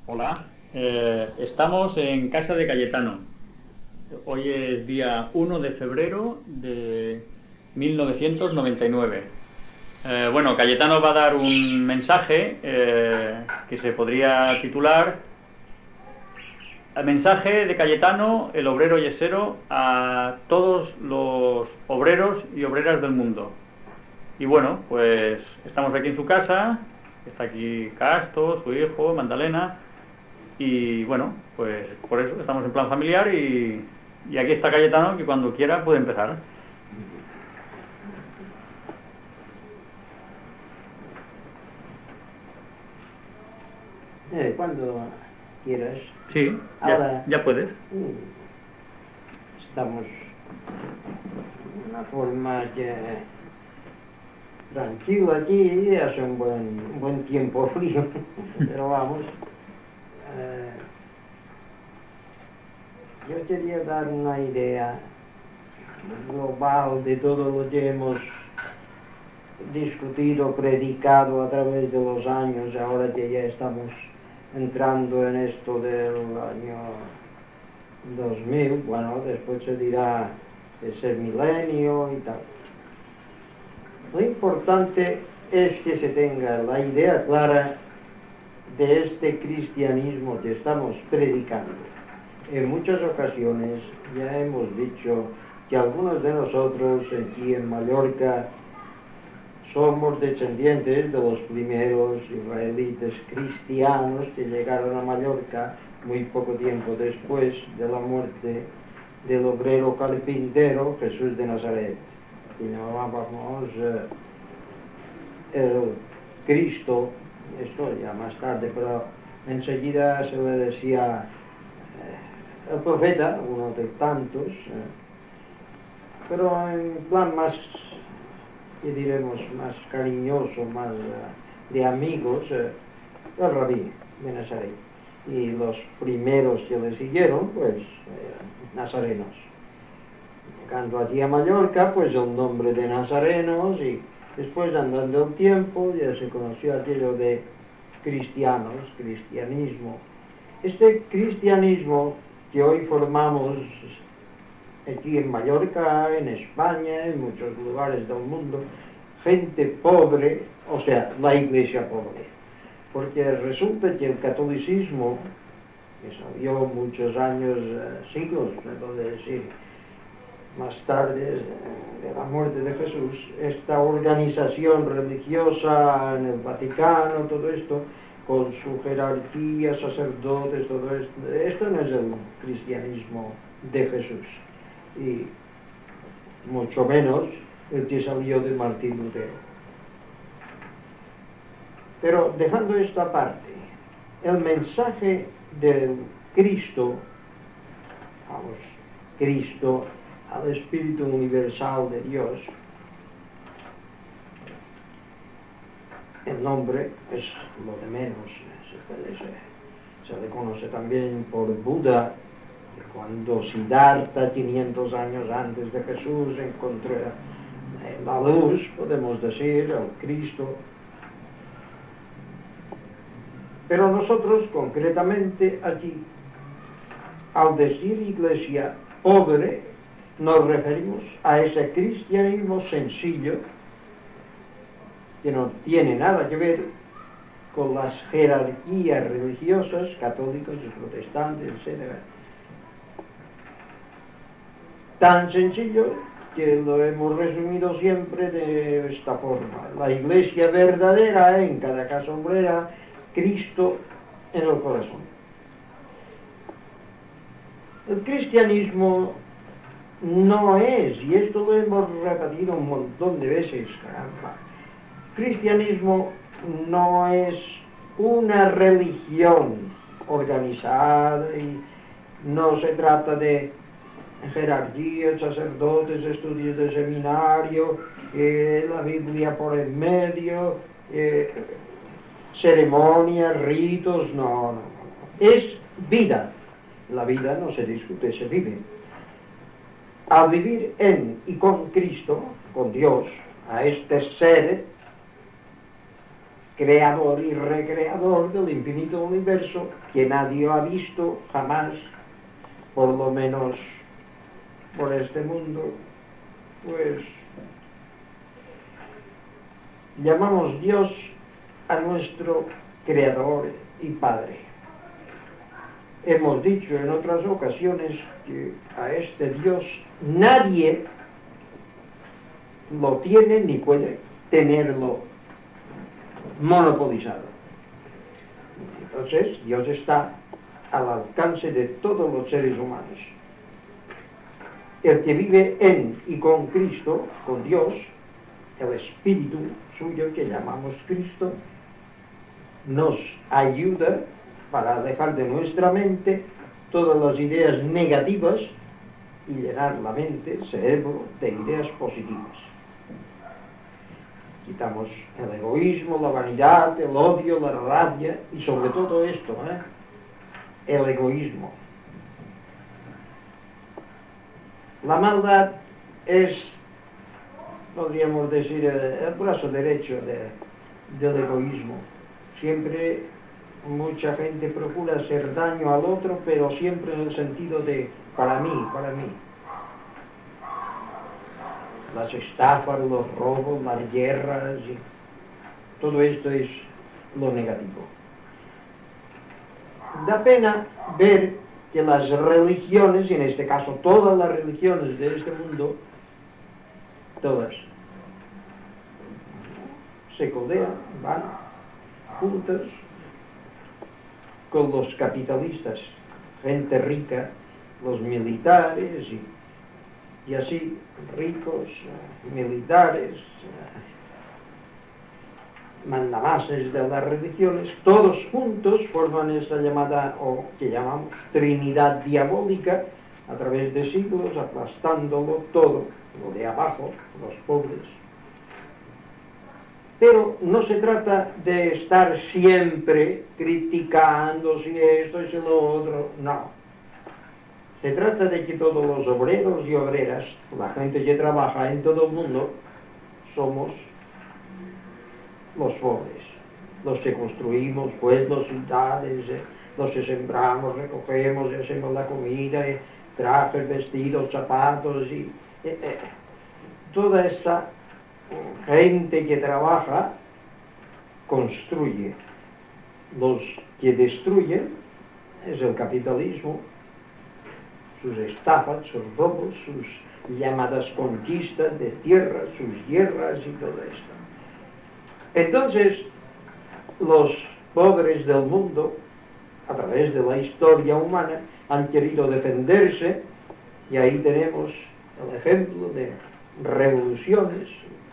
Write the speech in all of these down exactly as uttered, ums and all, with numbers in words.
Hola, eh, estamos en casa de Cayetano. Hoy es día uno de febrero de mil novecientos noventa y nueve. Eh, bueno, Cayetano va a dar un mensaje eh, que se podría titular El mensaje de Cayetano, el obrero yesero, a todos los obreros y obreras del mundo. Y bueno, pues estamos aquí en su casa, está aquí Casto, su hijo, Magdalena. Y bueno, pues por eso estamos en plan familiar y, y aquí está Cayetano, que cuando quiera puede empezar. Eh, cuando quieras. Sí, ya, Ahora ya puedes. mm, estamos de una forma que tranquilo aquí, hace un buen, un buen tiempo frío, pero vamos. eh, yo quería dar una idea global de todo lo que hemos discutido, predicado a través de los años, ahora que ya estamos entrando en esto del año dos mil, bueno, después se dirá es el milenio y tal. Lo importante es que se tenga la idea clara de este cristianismo que estamos predicando. En muchas ocasiones ya hemos dicho que algunos de nosotros aquí en Mallorca somos descendientes de los primeros israelitas cristianos que llegaron a Mallorca muy poco tiempo después de la muerte del obrero carpintero Jesús de Nazaret, que llamábamos eh, el Cristo, esto ya más tarde, pero enseguida se le decía eh, el profeta, uno de tantos, eh, pero en plan más, que diremos, más cariñoso, más eh, de amigos, eh, el rabí de Nazaret. Y los primeros que le siguieron, pues, eran nazarenos. Llegando allí a Mallorca, pues el nombre de nazarenos, y después, andando el tiempo, ya se conoció aquello de cristianos, cristianismo. Este cristianismo que hoy formamos aquí en Mallorca, en España, en muchos lugares del mundo, gente pobre, o sea, la iglesia pobre. Porque resulta que el catolicismo, que salió muchos años, siglos, me puedo decir, más tarde de la muerte de Jesús, esta organización religiosa en el Vaticano, todo esto, con su jerarquía, sacerdotes, todo esto, esto no es el cristianismo de Jesús, y mucho menos el que salió de Martín Lutero. Pero dejando esto aparte, el mensaje del Cristo, vamos, Cristo, al Espíritu Universal de Dios, el nombre es lo de menos, se, puede ser, se le conoce también por Buda, que cuando Siddhartha, quinientos años antes de Jesús, encontró la luz, podemos decir, el Cristo. Pero nosotros, concretamente aquí, al decir iglesia pobre, nos referimos a ese cristianismo sencillo que no tiene nada que ver con las jerarquías religiosas, católicos y protestantes, etcétera. Tan sencillo que lo hemos resumido siempre de esta forma: la iglesia verdadera, en cada casa obrera, Cristo en el corazón. El cristianismo no es, y esto lo hemos repetido un montón de veces, caramba, cristianismo no es una religión organizada, y no se trata de jerarquías, sacerdotes, estudios de seminario, eh, la Biblia por en medio, eh, ceremonias, ritos, no, no, no. Es vida. La vida no se discute, se vive. Al vivir en y con Cristo, con Dios, a este ser creador y recreador del infinito universo que nadie ha visto jamás, por lo menos por este mundo, pues llamamos Dios a nuestro creador y padre. Hemos dicho en otras ocasiones que a este Dios nadie lo tiene ni puede tenerlo monopolizado. Entonces, Dios está al alcance de todos los seres humanos. El que vive en y con Cristo, con Dios, el Espíritu suyo que llamamos Cristo, nos ayuda para dejar de nuestra mente todas las ideas negativas y llenar la mente, el cerebro, de ideas positivas. Quitamos el egoísmo, la vanidad, el odio, la rabia y sobre todo esto, ¿eh? el egoísmo. La maldad es, podríamos decir, el brazo derecho de, del egoísmo. Siempre mucha gente procura hacer daño al otro, pero siempre en el sentido de para mí, para mí. Las estafas, los robos, las guerras, y todo esto es lo negativo. Da pena ver que las religiones, y en este caso todas las religiones de este mundo, todas, se codean, van juntas con los capitalistas, gente rica, los militares y, y así, ricos, uh, militares, uh, mandamases de las religiones, todos juntos forman esa llamada, o que llamamos Trinidad diabólica, a través de siglos, aplastándolo todo, lo de abajo, los pobres. Pero no se trata de estar siempre criticando si esto y si lo otro, no. Se trata de que todos los obreros y obreras, la gente que trabaja en todo el mundo, somos los pobres, los que construimos pueblos, ciudades, eh, los que sembramos, recogemos y hacemos la comida, eh, trajes, vestidos, zapatos y eh, eh, toda esa gente que trabaja construye. Los que destruyen es el capitalismo, sus estafas, sus robos, sus llamadas conquistas de tierras, sus guerras y todo esto. Entonces, los pobres del mundo, a través de la historia humana, han querido defenderse, y ahí tenemos el ejemplo de revoluciones,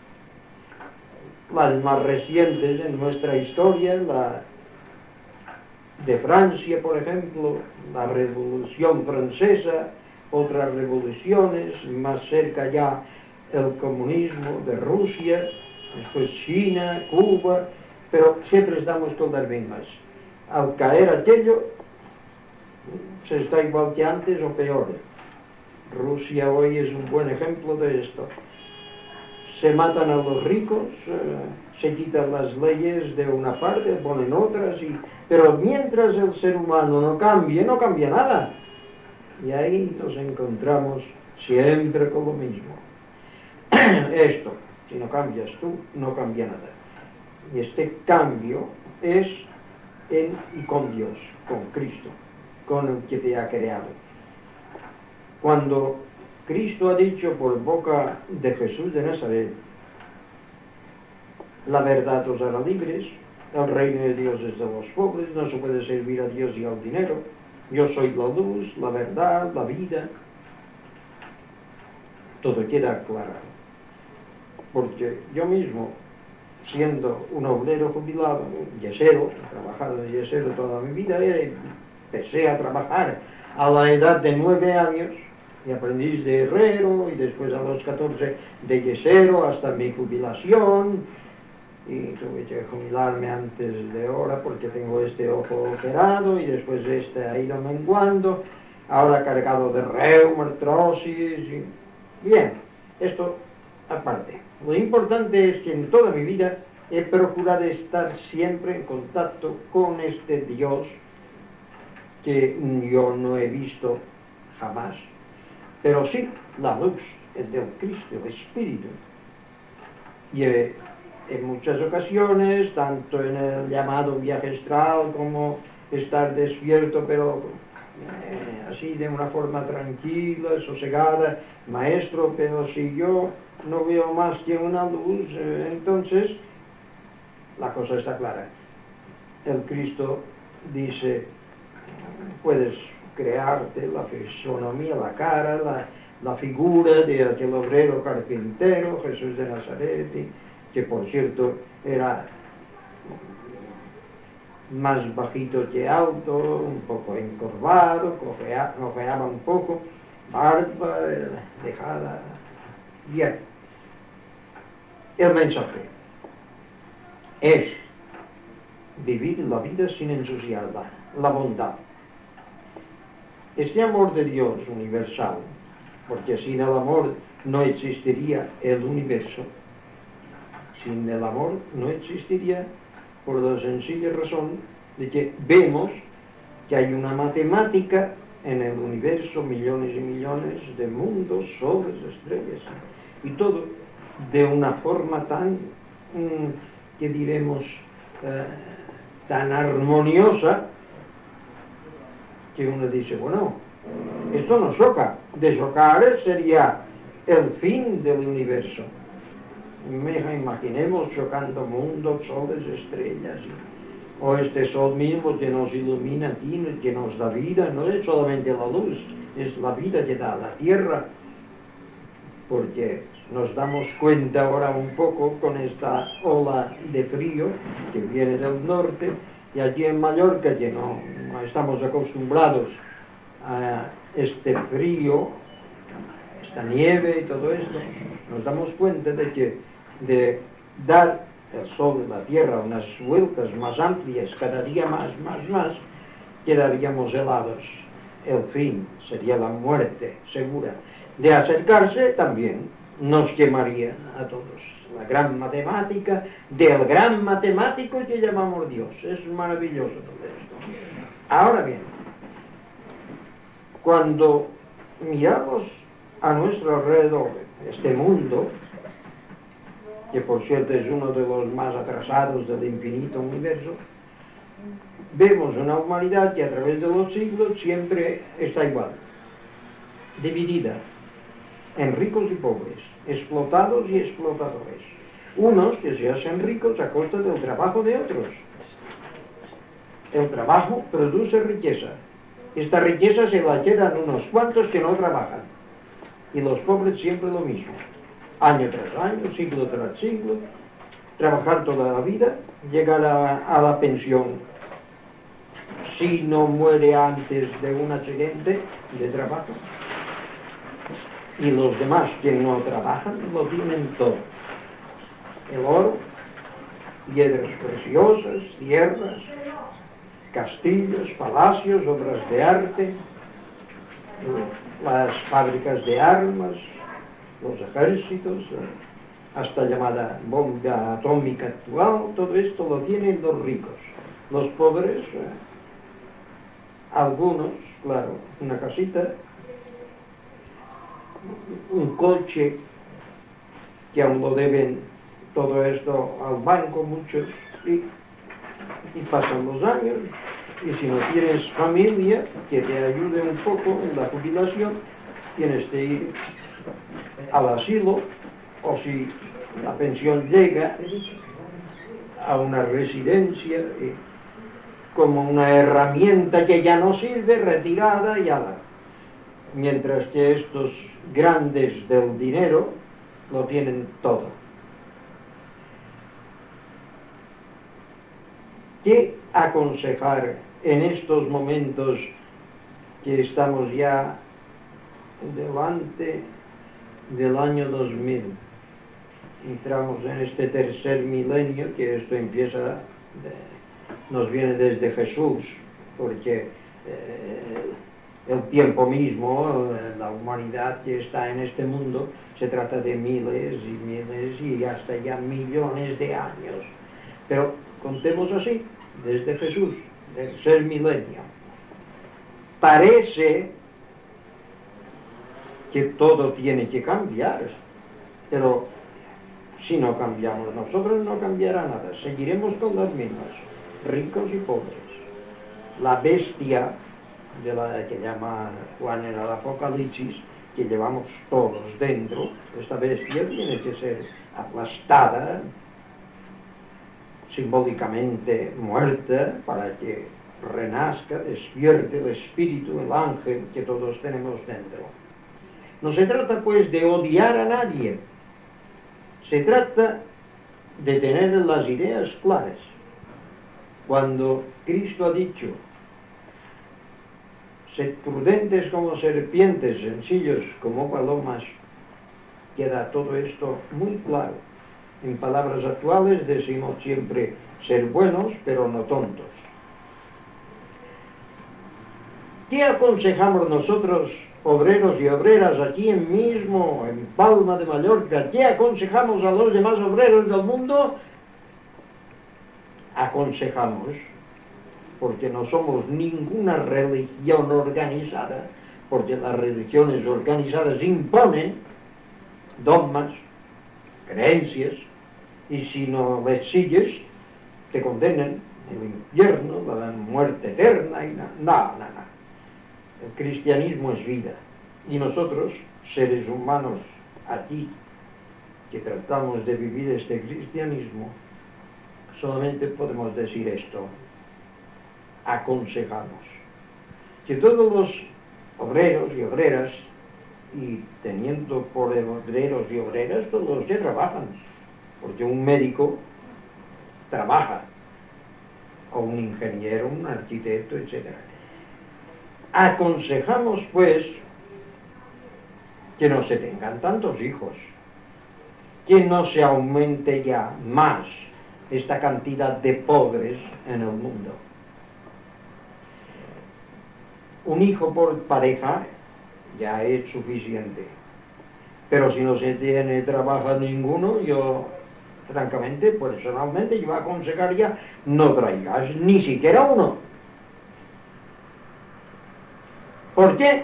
las más recientes en nuestra historia, la de Francia, por ejemplo, la Revolución Francesa, otras revoluciones, más cerca ya el comunismo de Rusia, después China, Cuba, pero siempre estamos con las mismas. Al caer aquello, se está igual que antes o peor. Rusia hoy es un buen ejemplo de esto. Se matan a los ricos, eh, se quitan las leyes de una parte, ponen otras, y, pero mientras el ser humano no cambie, no cambia nada. Y ahí nos encontramos siempre con lo mismo. Esto, si no cambias tú, no cambia nada. Y este cambio es en y con Dios, con Cristo, con el que te ha creado. Cuando Cristo ha dicho por boca de Jesús de Nazaret, la verdad os hará libres, el reino de Dios es de los pobres, no se puede servir a Dios y al dinero, yo soy la luz, la verdad, la vida, todo queda aclarado. Porque yo mismo, siendo un obrero jubilado, yesero, he trabajado de yesero toda mi vida, empecé a trabajar a la edad de nueve años, y aprendí de herrero, y después a los catorce de yesero hasta mi jubilación, y tuve que jubilarme antes de hora porque tengo este ojo operado, y después este ha ido menguando, ahora cargado de reuma, artrosis, y... bien, esto aparte. Lo importante es que en toda mi vida he procurado estar siempre en contacto con este Dios que yo no he visto jamás, pero sí la luz del Cristo, el Espíritu. Y he, en muchas ocasiones, tanto en el llamado viaje astral como estar despierto, pero eh, así de una forma tranquila, sosegada, maestro, pero si yo no veo más que una luz, eh, entonces la cosa está clara. El Cristo dice, puedes crearte la fisonomía, la cara, la, la figura de aquel obrero carpintero, Jesús de Nazaret, que por cierto era más bajito que alto, un poco encorvado, cojea, cojeaba un poco, barba dejada. Bien, el mensaje es vivir la vida sin ensuciarla, la bondad. Este amor de Dios universal, porque sin el amor no existiría el universo, sin el amor no existiría, por la sencilla razón de que vemos que hay una matemática en el universo, millones y millones de mundos, soles, estrellas, y todo de una forma tan, mmm, que diremos, eh, tan armoniosa, que uno dice, bueno, esto no choca. De chocar sería el fin del universo. Imaginemos chocando mundos, soles, estrellas, o este sol mismo que nos ilumina aquí, que nos da vida, no es solamente la luz, es la vida que da la tierra, porque nos damos cuenta ahora un poco con esta ola de frío que viene del norte, y allí en Mallorca, que no, no estamos acostumbrados a este frío, esta nieve y todo esto, nos damos cuenta de que de dar el sol y la tierra unas vueltas más amplias, cada día más, más, más, quedaríamos helados. El fin sería la muerte segura. De acercarse también nos quemaría a todos. La gran matemática del gran matemático que llamamos Dios. Es maravilloso todo esto. Ahora bien, cuando miramos a nuestro alrededor este mundo, que por cierto es uno de los más atrasados del infinito universo, vemos una humanidad que a través de los siglos siempre está igual, dividida en ricos y pobres, explotados y explotadores. Unos que se hacen ricos a costa del trabajo de otros. El trabajo produce riqueza. Esta riqueza se la quedan unos cuantos que no trabajan. Y los pobres siempre lo mismo. Año tras año, siglo tras siglo, trabajar toda la vida, llegar a, a la pensión. Si no muere antes de un accidente de trabajo. Y los demás que no trabajan lo tienen todo. El oro, piedras preciosas, tierras, castillos, palacios, obras de arte, las fábricas de armas, los ejércitos, hasta llamada bomba atómica actual, todo esto lo tienen los ricos. Los pobres, algunos, claro, una casita, un coche, que aún lo deben todo esto al banco muchos, y, y pasan los años, y si no tienes familia que te ayude un poco en la jubilación, tienes que ir al asilo, o si la pensión llega a una residencia, y como una herramienta que ya no sirve, retirada y ala. Mientras que estos grandes del dinero lo tienen todo. ¿Qué aconsejar en estos momentos que estamos ya delante del año dos mil? Entramos en este tercer milenio, que esto empieza, de, nos viene desde Jesús, porque eh, el tiempo mismo, la humanidad que está en este mundo, se trata de miles y miles y hasta ya millones de años. Pero contemos así, desde Jesús, del ser milenio. Parece que todo tiene que cambiar, pero si no cambiamos nosotros no cambiará nada, seguiremos con las mismas, ricos y pobres. La bestia de la que llama Juan en el Apocalipsis, que llevamos todos dentro, esta bestia tiene que ser aplastada, simbólicamente muerta, para que renazca, despierte el espíritu, el ángel que todos tenemos dentro. No se trata pues de odiar a nadie, se trata de tener las ideas claras. Cuando Cristo ha dicho, sed prudentes como serpientes, sencillos como palomas, queda todo esto muy claro. En palabras actuales decimos siempre ser buenos, pero no tontos. ¿Qué aconsejamos nosotros, obreros y obreras, aquí mismo, en Palma de Mallorca? ¿Qué aconsejamos a los demás obreros del mundo? Aconsejamos, porque no somos ninguna religión organizada, porque las religiones organizadas imponen dogmas, creencias, y si no les sigues, te condenan el infierno, la muerte eterna, y no, no, no, no. El cristianismo es vida, y nosotros, seres humanos, aquí, que tratamos de vivir este cristianismo, solamente podemos decir esto: aconsejamos que todos los obreros y obreras, y teniendo por obreros y obreras todos los que trabajan, porque un médico trabaja, o un ingeniero, un arquitecto, etcétera. Aconsejamos pues que no se tengan tantos hijos, que no se aumente ya más esta cantidad de pobres en el mundo. Un hijo por pareja ya es suficiente, pero si no se tiene, trabaja ninguno, yo francamente, personalmente, yo aconsejaría no traigas ni siquiera uno. ¿Por qué?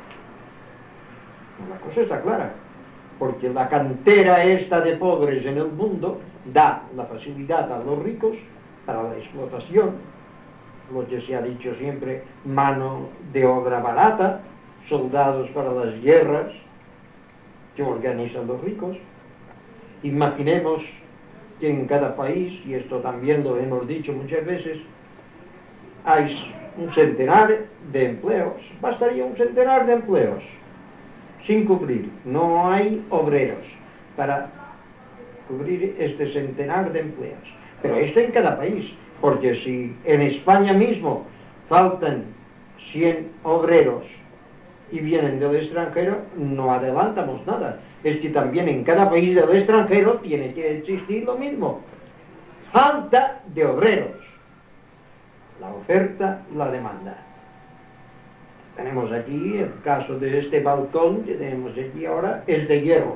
La cosa está clara, porque la cantera esta de pobres en el mundo da la facilidad a los ricos para la explotación, lo que se ha dicho siempre, mano de obra barata, soldados para las guerras que organizan los ricos. Imaginemos que en cada país, y esto también lo hemos dicho muchas veces, hay un centenar de empleos, bastaría un centenar de empleos sin cubrir, no hay obreros para cubrir este centenar de empleos, pero esto en cada país, porque si en España mismo faltan cien obreros y vienen del extranjero, no adelantamos nada. Es que también en cada país del extranjero tiene que existir lo mismo, falta de obreros, la oferta, la demanda. Tenemos aquí el caso de este balcón que tenemos aquí ahora, es de hierro,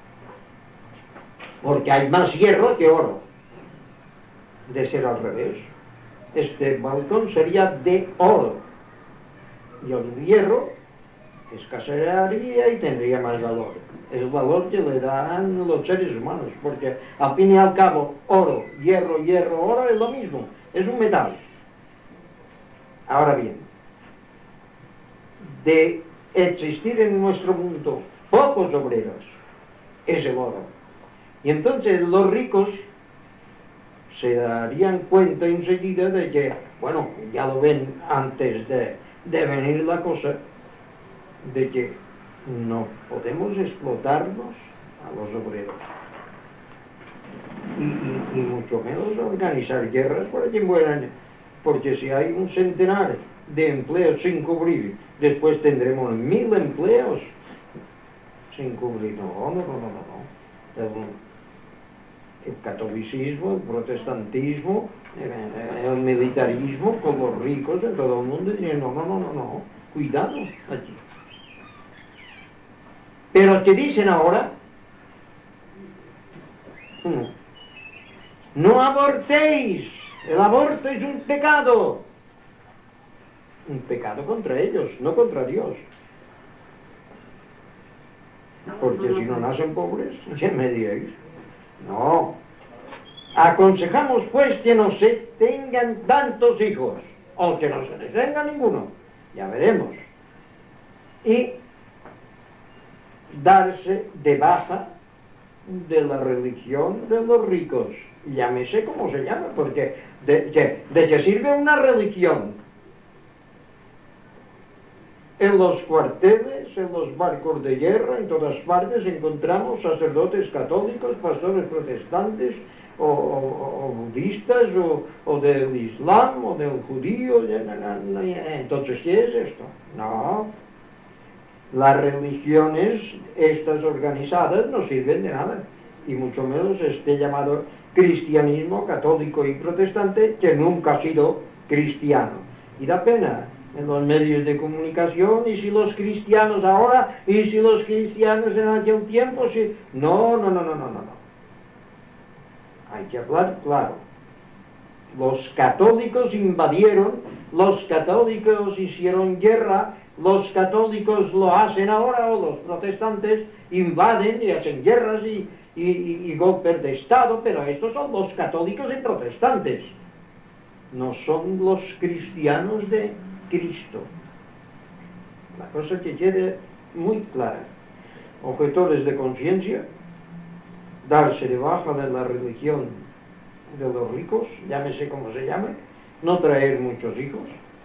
porque hay más hierro que oro. De ser al revés, este balcón sería de oro, y el hierro escasearía y tendría más valor. El valor que le dan los seres humanos, porque al fin y al cabo oro, hierro, hierro, oro es lo mismo, es un metal. Ahora bien, de existir en nuestro mundo pocos obreros, es el oro. Y entonces los ricos se darían cuenta enseguida de que, bueno, ya lo ven antes de, de venir la cosa, de que no podemos explotarnos a los obreros. Y, y, y mucho menos organizar guerras para que mueran, porque si hay un centenar de empleos sin cubrir, después tendremos mil empleos sin cubrir. No, no, no, no, no. El, el catolicismo, el protestantismo, el, el militarismo con los ricos en todo el mundo, dicen, no, no, no, no, no. cuidado allí. Pero te dicen ahora, no abortéis, el aborto es un pecado. Un pecado contra ellos, no contra Dios. Porque si no nacen pobres, ¿qué me diréis? No. Aconsejamos pues que no se tengan tantos hijos, o que no se les tenga ninguno, ya veremos. Y darse de baja de la religión de los ricos, llámese como se llama, porque de, de, de qué sirve una religión. En los cuarteles, en los barcos de guerra, en todas partes encontramos sacerdotes católicos, pastores protestantes, o, o, o budistas, o, o del Islam, o del judío. Entonces, ¿qué es esto? No. Las religiones, estas organizadas, no sirven de nada, y mucho menos este llamado cristianismo católico y protestante, que nunca ha sido cristiano. Y da pena en los medios de comunicación, y si los cristianos ahora, y si los cristianos en aquel tiempo, si... No, no, no, no, no, no, no. Hay que hablar claro. Los católicos invadieron, los católicos hicieron guerra, los católicos lo hacen ahora, o los protestantes invaden y hacen guerras y, y, y, y golpes de Estado, pero estos son los católicos y protestantes, no son los cristianos de Cristo. La cosa que quede muy clara. Objetores de conciencia, darse de baja de la religión de los ricos, llámese como se llame, no traer muchos hijos.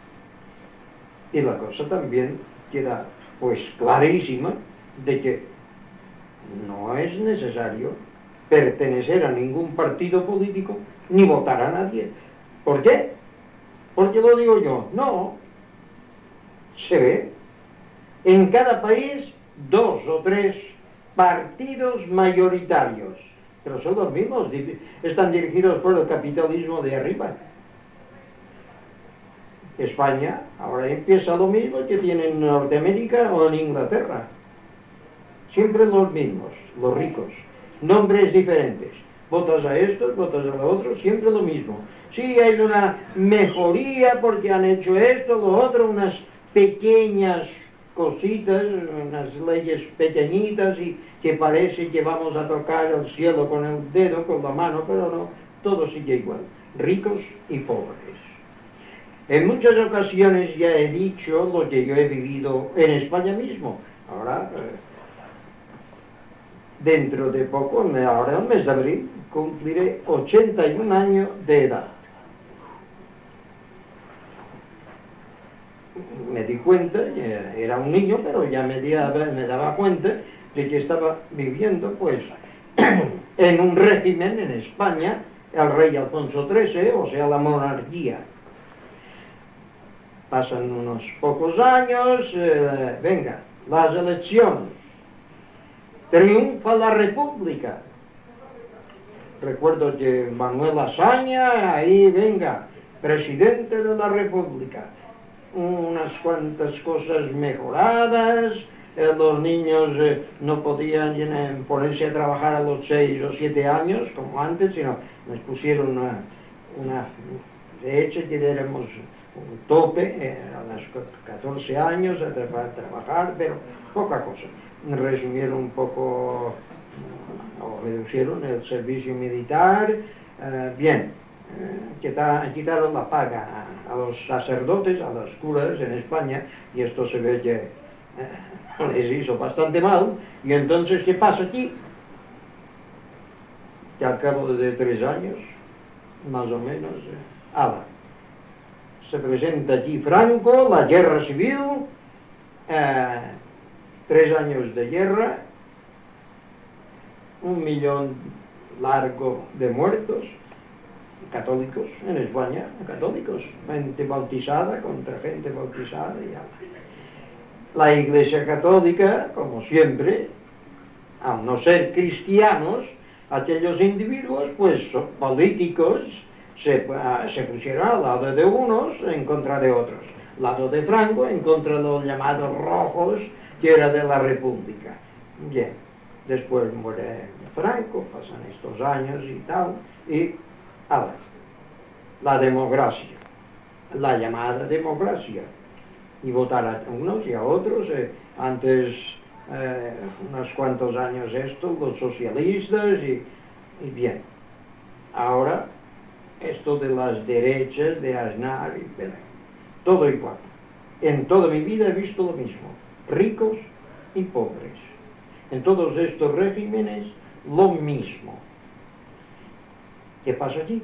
Y la cosa también queda pues clarísima de que no es necesario pertenecer a ningún partido político ni votar a nadie. ¿Por qué? Porque lo digo yo. No. Se ve en cada país dos o tres partidos mayoritarios, pero son los mismos, están dirigidos por el capitalismo de arriba. España ahora empieza lo mismo que tiene en Norteamérica o en Inglaterra. Siempre los mismos, los ricos. Nombres diferentes. Votas a estos, votas a los otros, siempre lo mismo. Sí, hay una mejoría porque han hecho esto, lo otro, unas pequeñas cositas, unas leyes pequeñitas y que parece que vamos a tocar el cielo con el dedo, con la mano, pero no, todo sigue igual. Ricos y pobres. En muchas ocasiones ya he dicho lo que yo he vivido en España mismo. Ahora, eh, dentro de poco, ahora el mes de abril, cumpliré ochenta y un años de edad. Me di cuenta, era un niño, pero ya me, di, me daba cuenta de que estaba viviendo, pues, en un régimen en España, el rey Alfonso trece, o sea, la monarquía. Pasan unos pocos años, eh, venga, las elecciones, triunfa la República. Recuerdo que Manuel Azaña, ahí venga, presidente de la República. Unas cuantas cosas mejoradas, eh, los niños eh, no podían eh, ponerse a trabajar a los seis o siete años, como antes, sino les pusieron una, una de hecho que éramos un tope, eh, a los catorce años a tra- trabajar, pero poca cosa. Resumieron un poco, o reducieron el servicio militar, eh, bien, eh, quitaron, quitaron la paga a, a los sacerdotes, a los curas en España, y esto se ve que eh, les hizo bastante mal. Y entonces, ¿qué pasa aquí? Que al cabo de tres años, más o menos, eh, ala, se presenta aquí Franco, la guerra civil, eh, tres años de guerra, un millón largo de muertos, católicos en España, católicos, gente bautizada contra gente bautizada y ala. La Iglesia Católica, como siempre, al no ser cristianos, aquellos individuos, pues son políticos, se, se pusieron al lado de unos en contra de otros. lado de Franco, en contra de los llamados rojos, que era de la República. Bien, después muere Franco, pasan estos años y tal, y ahora, la democracia, la llamada democracia, y votar a unos y a otros, eh, antes, eh, unos cuantos años esto, los socialistas, y, y bien, ahora, esto de las derechas, de Aznar, y, bueno, todo igual. En toda mi vida he visto lo mismo, ricos y pobres. En todos estos regímenes, lo mismo. ¿Qué pasa aquí?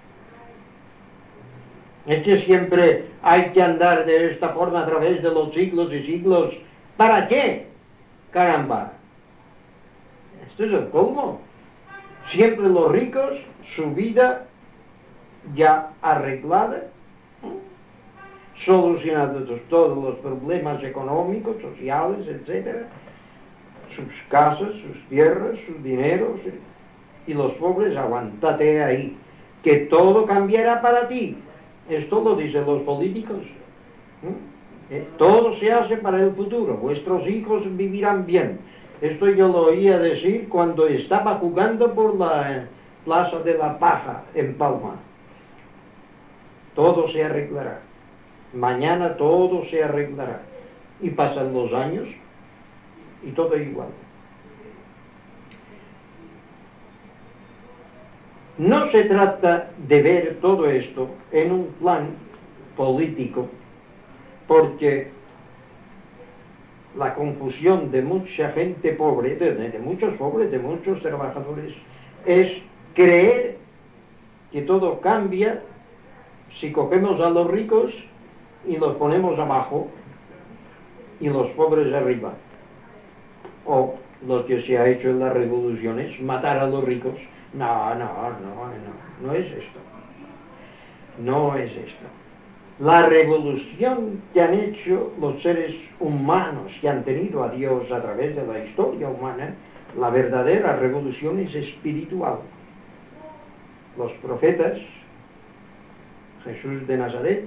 Es que siempre hay que andar de esta forma a través de los siglos y siglos. ¿Para qué? Caramba. Esto es el colmo. Siempre los ricos, su vida ya arreglada, ¿eh? Solucionados todos los problemas económicos, sociales, etcétera, sus casas, sus tierras, sus dineros, y los pobres, aguántate ahí, que todo cambiará para ti. Esto lo dicen los políticos. ¿Eh? Todo se hace para el futuro, vuestros hijos vivirán bien. Esto yo lo oía decir cuando estaba jugando por la Plaza de la Paja en Palma. Todo se arreglará. Mañana todo se arreglará. Y pasan los años y todo igual. No se trata de ver todo esto en un plan político, porque la confusión de mucha gente pobre, de, de muchos pobres, de muchos trabajadores, es creer que todo cambia si cogemos a los ricos y los ponemos abajo y los pobres arriba. O lo que se ha hecho en las revoluciones, matar a los ricos. No, no, no, no, no es esto. No es esto. La revolución que han hecho los seres humanos, que han tenido a Dios a través de la historia humana, la verdadera revolución es espiritual. Los profetas, Jesús de Nazaret,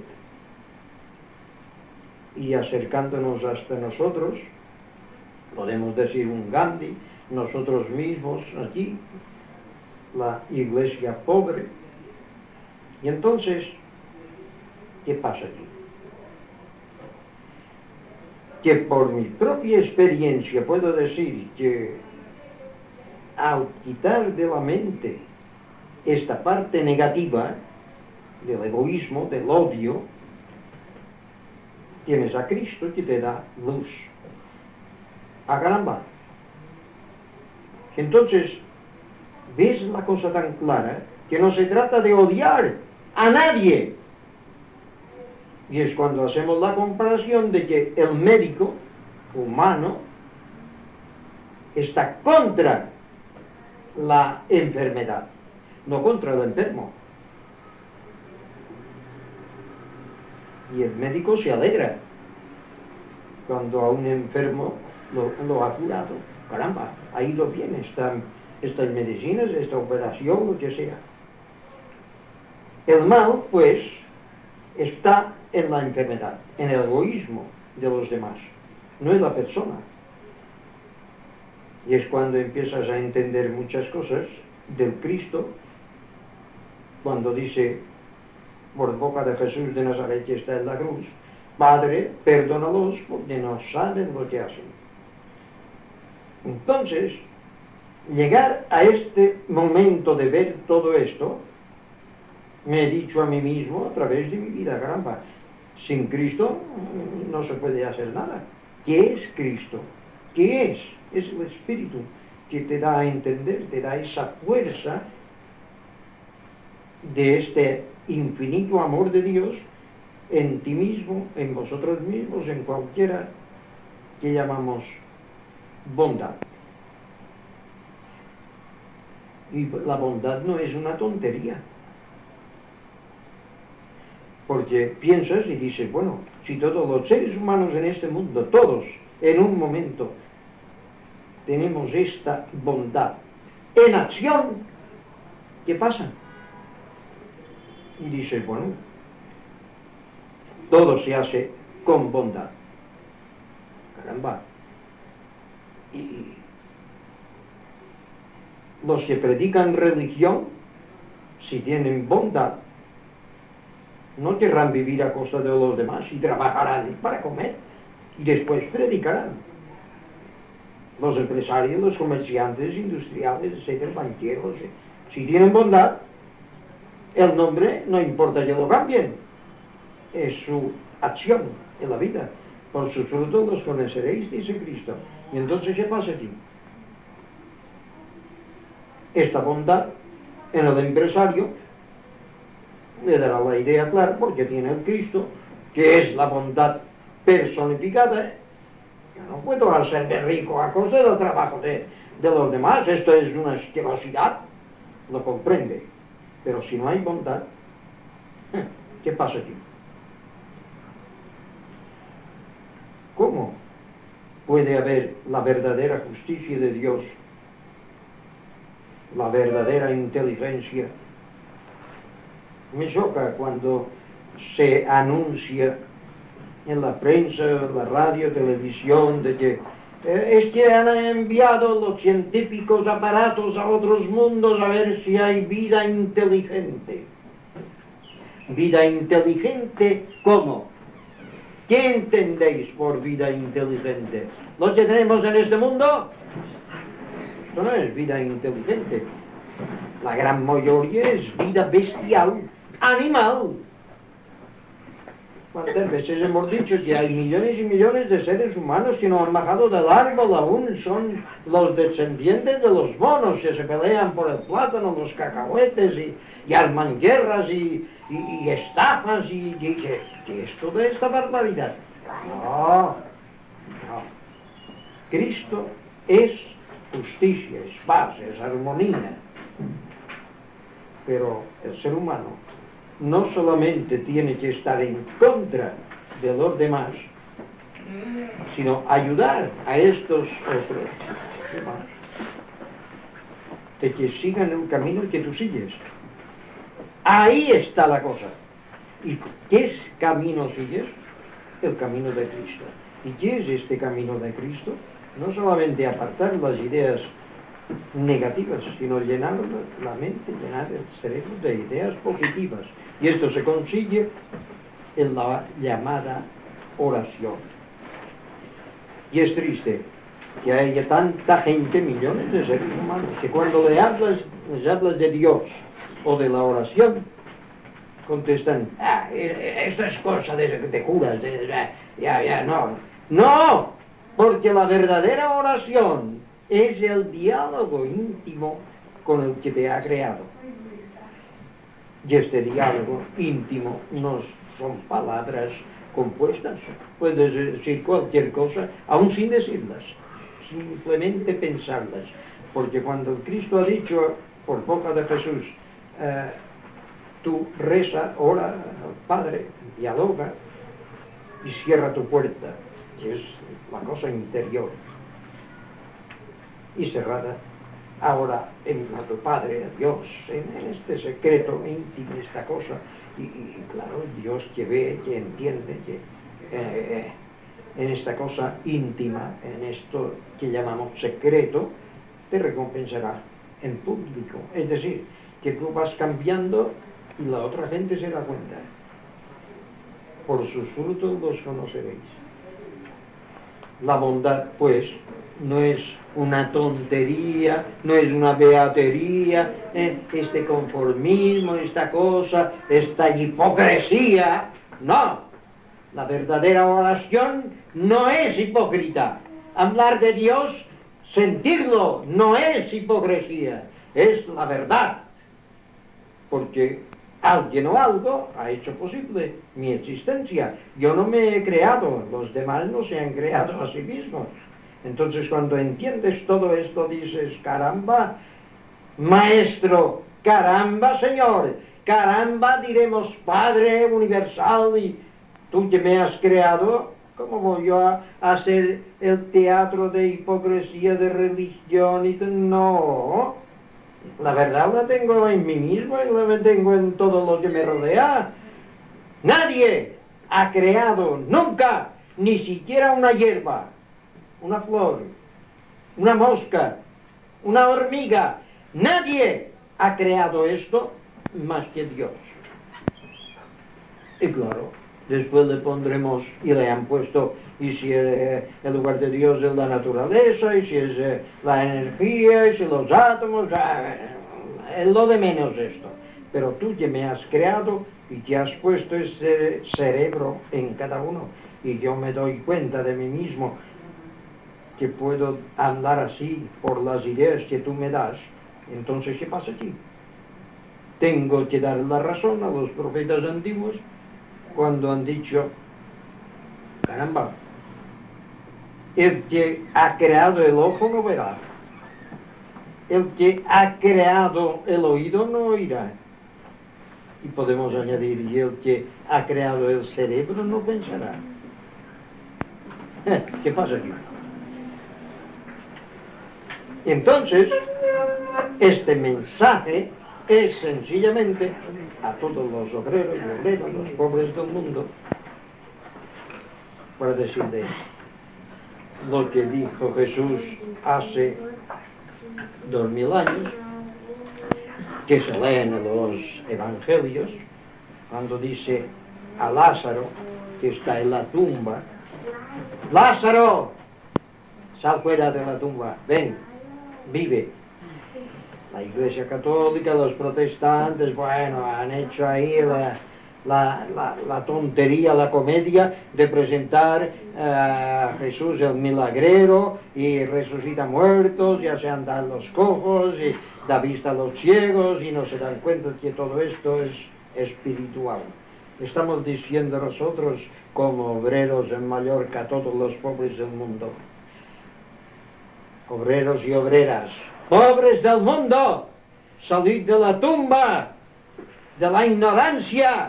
y acercándonos hasta nosotros, podemos decir un Gandhi, nosotros mismos aquí, la iglesia pobre. Y entonces, ¿qué pasa aquí? Que por mi propia experiencia puedo decir que al quitar de la mente esta parte negativa del egoísmo, del odio, tienes a Cristo que te da luz. ¡Ah, caramba! Entonces, ves la cosa tan clara que no se trata de odiar a nadie. Y es cuando hacemos la comparación de que el médico humano está contra la enfermedad, no contra el enfermo. Y el médico se alegra cuando a un enfermo lo, lo ha curado. Caramba, ha ido bien esta, estas medicinas, esta operación, lo que sea. El mal, pues, está en la enfermedad, en el egoísmo de los demás, no es la persona. Y es cuando empiezas a entender muchas cosas del Cristo, cuando dice, por boca de Jesús de Nazaret que está en la cruz, Padre, perdónalos porque no saben lo que hacen. Entonces, llegar a este momento de ver todo esto, me he dicho a mí mismo a través de mi vida, caramba, sin Cristo no se puede hacer nada. ¿Qué es Cristo? ¿Qué es? Es el Espíritu que te da a entender, te da esa fuerza de este infinito amor de Dios en ti mismo, en vosotros mismos, en cualquiera que llamamos bondad. Y la bondad no es una tontería. Porque piensas y dices, bueno, si todos los seres humanos en este mundo, todos, en un momento, tenemos esta bondad en acción, ¿qué pasa? Y dices, bueno, todo se hace con bondad. Caramba. Y los que predican religión, si tienen bondad, no querrán vivir a costa de los demás y trabajarán para comer y después predicarán. Los empresarios, los comerciantes, industriales, etcétera, banqueros, si tienen bondad, el nombre no importa que lo cambien, es su acción en la vida. Por sus frutos los conoceréis, dice Cristo. Y entonces, ¿qué pasa aquí? Esta bondad en el empresario le dará la idea clara, porque tiene el Cristo, que es la bondad personificada. Yo no puedo hacerme rico a costa del trabajo de, de los demás, esto es una asquerosidad, lo comprende. Pero si no hay bondad, ¿qué pasa aquí? ¿Cómo puede haber la verdadera justicia de Dios, la verdadera inteligencia? Me choca cuando se anuncia en la prensa, la radio, televisión, de que eh, es que han enviado los científicos aparatos a otros mundos a ver si hay vida inteligente. ¿Vida inteligente cómo? ¿Qué entendéis por vida inteligente? ¿Lo que tenemos en este mundo? Esto no es vida inteligente. La gran mayoría es vida bestial, animal. ¿Cuántas veces hemos dicho que hay millones y millones de seres humanos que no han bajado del árbol aún? Son los descendientes de los monos que se pelean por el plátano, los cacahuetes y, y arman guerras y, y, y estafas y, y ¿qué, qué es toda esta barbaridad? No, no. Cristo es justicia, es paz, es armonía. Pero el ser humano no solamente tiene que estar en contra de los demás, sino ayudar a estos otros demás de que sigan el camino que tú sigues. Ahí está la cosa. ¿Y qué camino sigues? El camino de Cristo. ¿Y qué es este camino de Cristo? No solamente apartar las ideas negativas, sino llenar la mente, llenar el cerebro de ideas positivas. Y esto se consigue en la llamada oración. Y es triste que haya tanta gente, millones de seres humanos, que cuando le hablas, les hablas de Dios o de la oración, contestan, ah, esto es cosa de, de curas, de, ya, ya, no. No, porque la verdadera oración es el diálogo íntimo con el que te ha creado. Y este diálogo íntimo no son palabras compuestas. Puedes decir cualquier cosa, aún sin decirlas. Simplemente pensarlas. Porque cuando Cristo ha dicho por boca de Jesús, eh, tú reza, ora al Padre, dialoga y cierra tu puerta, que es la cosa interior. Y cerrada, ahora en a tu Padre, a Dios, en este secreto íntimo, esta cosa, y, y claro, Dios que ve, que entiende, que eh, en esta cosa íntima, en esto que llamamos secreto, te recompensará en público. Es decir, que tú vas cambiando y la otra gente se da cuenta. Por sus frutos los conoceréis. La bondad, pues, no es una tontería, no es una beatería, eh, este conformismo, esta cosa, esta hipocresía. No, la verdadera oración no es hipócrita. Hablar de Dios, sentirlo, no es hipocresía, es la verdad. Porque alguien o algo ha hecho posible mi existencia. Yo no me he creado, los demás no se han creado a sí mismos. Entonces, cuando entiendes todo esto, dices, caramba, Maestro, caramba, Señor, caramba, diremos, Padre universal, y tú que me has creado, ¿cómo voy yo a hacer el teatro de hipocresía, de religión? Y no, la verdad la tengo en mí mismo y la tengo en todo lo que me rodea. Nadie ha creado nunca ni siquiera una hierba, una flor, una mosca, una hormiga. Nadie ha creado esto más que Dios. Y claro, después le pondremos, y le han puesto, y si el, el lugar de Dios es la naturaleza, y si es eh, la energía, y si los átomos, es lo de menos esto. Pero tú que me has creado y que has puesto ese cerebro en cada uno, y yo me doy cuenta de mí mismo que puedo andar así por las ideas que tú me das, entonces ¿qué pasa aquí? Tengo que dar la razón a los profetas antiguos cuando han dicho, caramba, el que ha creado el ojo no verá, el que ha creado el oído no oirá. Y podemos añadir, y el que ha creado el cerebro no pensará. ¿Qué pasa aquí? Entonces, este mensaje es sencillamente a todos los obreros y obreras, los pobres del mundo, para decirles lo que dijo Jesús hace dos mil años, que se leen en los evangelios, cuando dice a Lázaro, que está en la tumba, Lázaro, sal fuera de la tumba, ven, vive. La Iglesia Católica, los protestantes, bueno, han hecho ahí la, la, la, la tontería, la comedia de presentar a uh, Jesús el milagrero y resucita muertos, ya se andan los cojos y da vista a los ciegos y no se dan cuenta que todo esto es espiritual. Estamos diciendo nosotros como obreros en Mallorca a todos los pobres del mundo, obreros y obreras, pobres del mundo, salid de la tumba, de la ignorancia,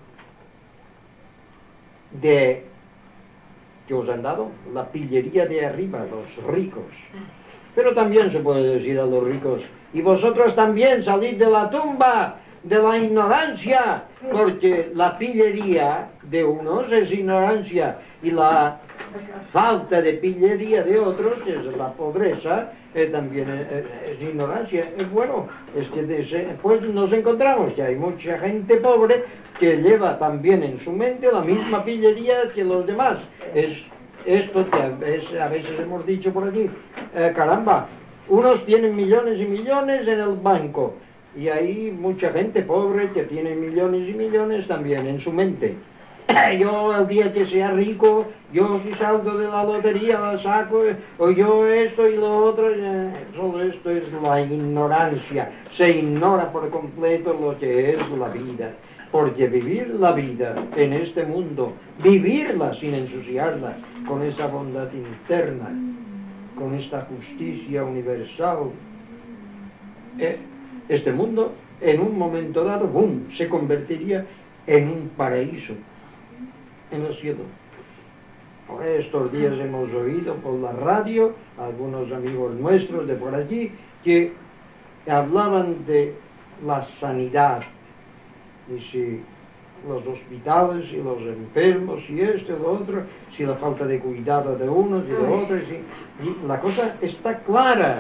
de que os han dado la pillería de arriba, los ricos. Pero también se puede decir a los ricos, y vosotros también salid de la tumba, de la ignorancia, porque la pillería de unos es ignorancia, y la falta de pillería de otros, que es la pobreza, eh, también es, es ignorancia. Es bueno, es que después nos encontramos que hay mucha gente pobre que lleva también en su mente la misma pillería que los demás. Es esto que a veces, a veces hemos dicho por aquí, eh, caramba, unos tienen millones y millones en el banco, y hay mucha gente pobre que tiene millones y millones también en su mente. Yo el día que sea rico, yo si salgo de la lotería la saco, o yo esto y lo otro, eh, todo esto es la ignorancia. Se ignora por completo lo que es la vida. Porque vivir la vida en este mundo, vivirla sin ensuciarla, con esa bondad interna, con esta justicia universal, eh, este mundo en un momento dado, boom, se convertiría en un paraíso, en el cielo. Ahora estos días hemos oído por la radio algunos amigos nuestros de por allí que hablaban de la sanidad, y si los hospitales y los enfermos y esto y lo otro, si la falta de cuidado de unos y de otros, y, y la cosa está clara.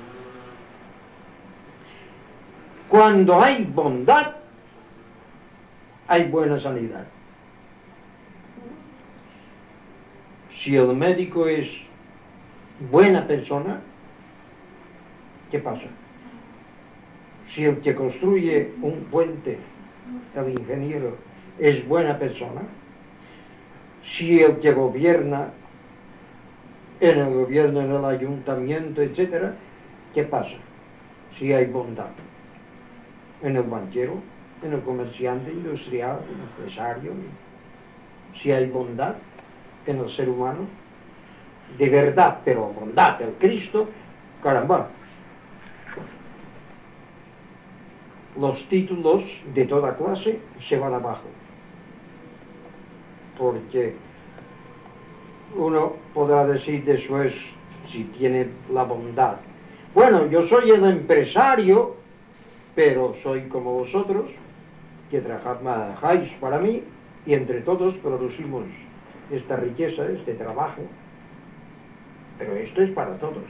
Cuando hay bondad, hay buena sanidad. Si el médico es buena persona, ¿qué pasa? Si el que construye un puente, el ingeniero, es buena persona, si el que gobierna en el gobierno, en el ayuntamiento, etcétera, ¿qué pasa? Si hay bondad en el banquero, en el comerciante industrial, en el empresario, si hay bondad en el ser humano, de verdad, pero bondad, el Cristo, caramba, los títulos de toda clase se van abajo, porque uno podrá decir después, si tiene la bondad, bueno, yo soy el empresario, pero soy como vosotros, que trabajáis para mí, y entre todos producimos esta riqueza, este trabajo, pero esto es para todos.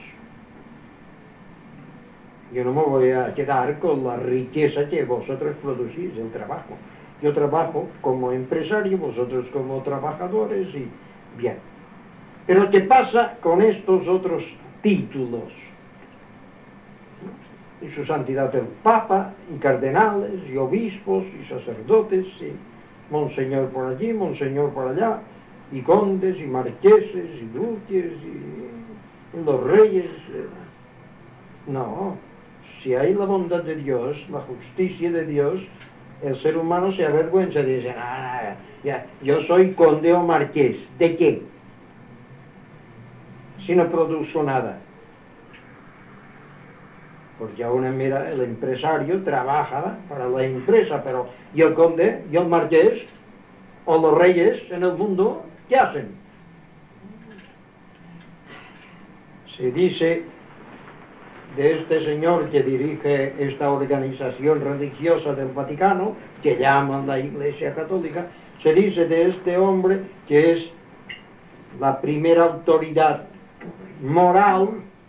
Yo no me voy a quedar con la riqueza que vosotros producís, el trabajo. Yo trabajo como empresario, vosotros como trabajadores, y bien. Pero ¿qué pasa con estos otros títulos? Y su santidad el Papa, y cardenales, y obispos, y sacerdotes, y monseñor por allí, monseñor por allá, y condes, y marqueses, y duques, y los reyes. No, si hay la bondad de Dios, la justicia de Dios, el ser humano se avergüenza y dice, ah, ya, yo soy conde o marqués. ¿De qué? Si no produzco nada. Porque aún mira, el empresario trabaja para la empresa, pero ¿y el conde, y el marqués, o los reyes en el mundo, qué hacen? Se dice de este señor que dirige esta organización religiosa del Vaticano, que llaman la Iglesia Católica, se dice de este hombre que es la primera autoridad moral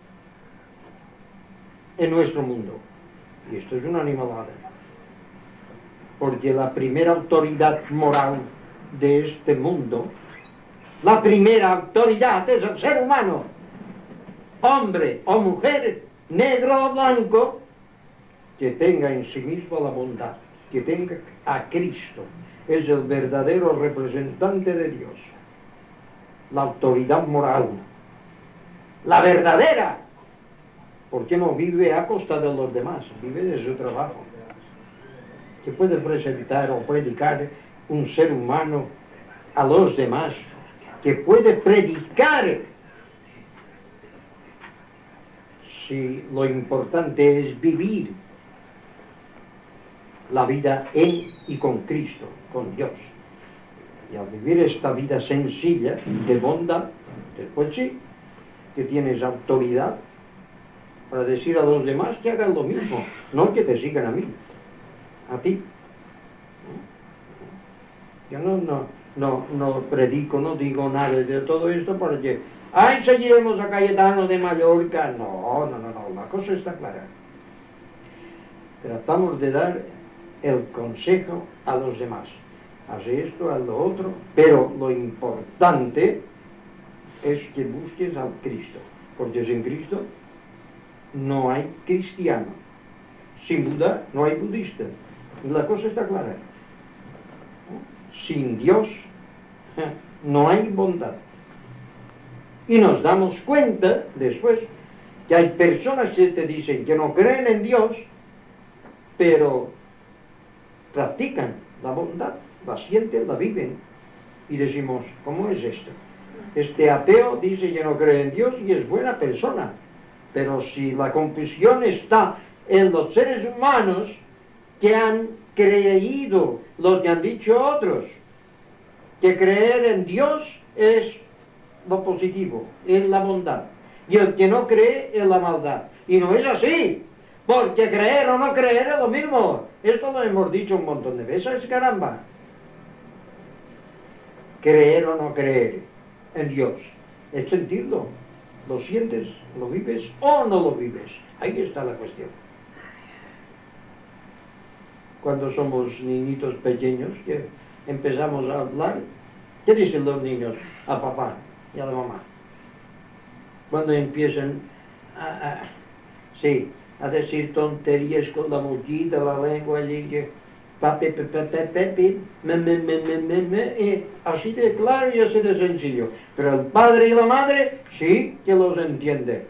en nuestro mundo. Y esto es una animalada. Porque la primera autoridad moral de este mundo, la primera autoridad es el ser humano, hombre o mujer, negro o blanco, que tenga en sí mismo la bondad, que tenga a Cristo. Es el verdadero representante de Dios. La autoridad moral. La verdadera. Porque no vive a costa de los demás, vive de su trabajo. Que puede presentar o predicar un ser humano a los demás, que puede predicar si lo importante es vivir la vida en y con Cristo, con Dios. Y al vivir esta vida sencilla, de bondad, después sí, que tienes autoridad para decir a los demás que hagan lo mismo, no que te sigan a mí, a ti. Yo no, no, no, no predico, no digo nada de todo esto porque, ¡ay, seguiremos a Cayetano de Mallorca! No, no, no, no, la cosa está clara. Tratamos de dar el consejo a los demás. Haz esto, haz lo otro, pero lo importante es que busques al Cristo, porque sin Cristo no hay cristiano. Sin Buda no hay budista. Y la cosa está clara. Sin Dios no hay bondad. Y nos damos cuenta después que hay personas que te dicen que no creen en Dios, pero practican la bondad, la sienten, la viven. Y decimos, ¿cómo es esto? Este ateo dice que no cree en Dios y es buena persona. Pero si la confusión está en los seres humanos que han creído lo que han dicho otros, que creer en Dios es lo positivo, es la bondad, y el que no cree es la maldad. Y no es así, porque creer o no creer es lo mismo. Esto lo hemos dicho un montón de veces, caramba. Creer o no creer en Dios es sentirlo. ¿Lo sientes, lo vives o no lo vives? Ahí está la cuestión. Cuando somos niñitos pequeños, que empezamos a hablar, ¿qué dicen los niños a papá y a la mamá? Cuando empiezan a, a, sí, a decir tonterías con la boquita, la lengua allí, que papi, pepe, pepe, pepe, me, me, me, me, me, me, y así de claro y así de sencillo. Pero el padre y la madre sí que los entienden.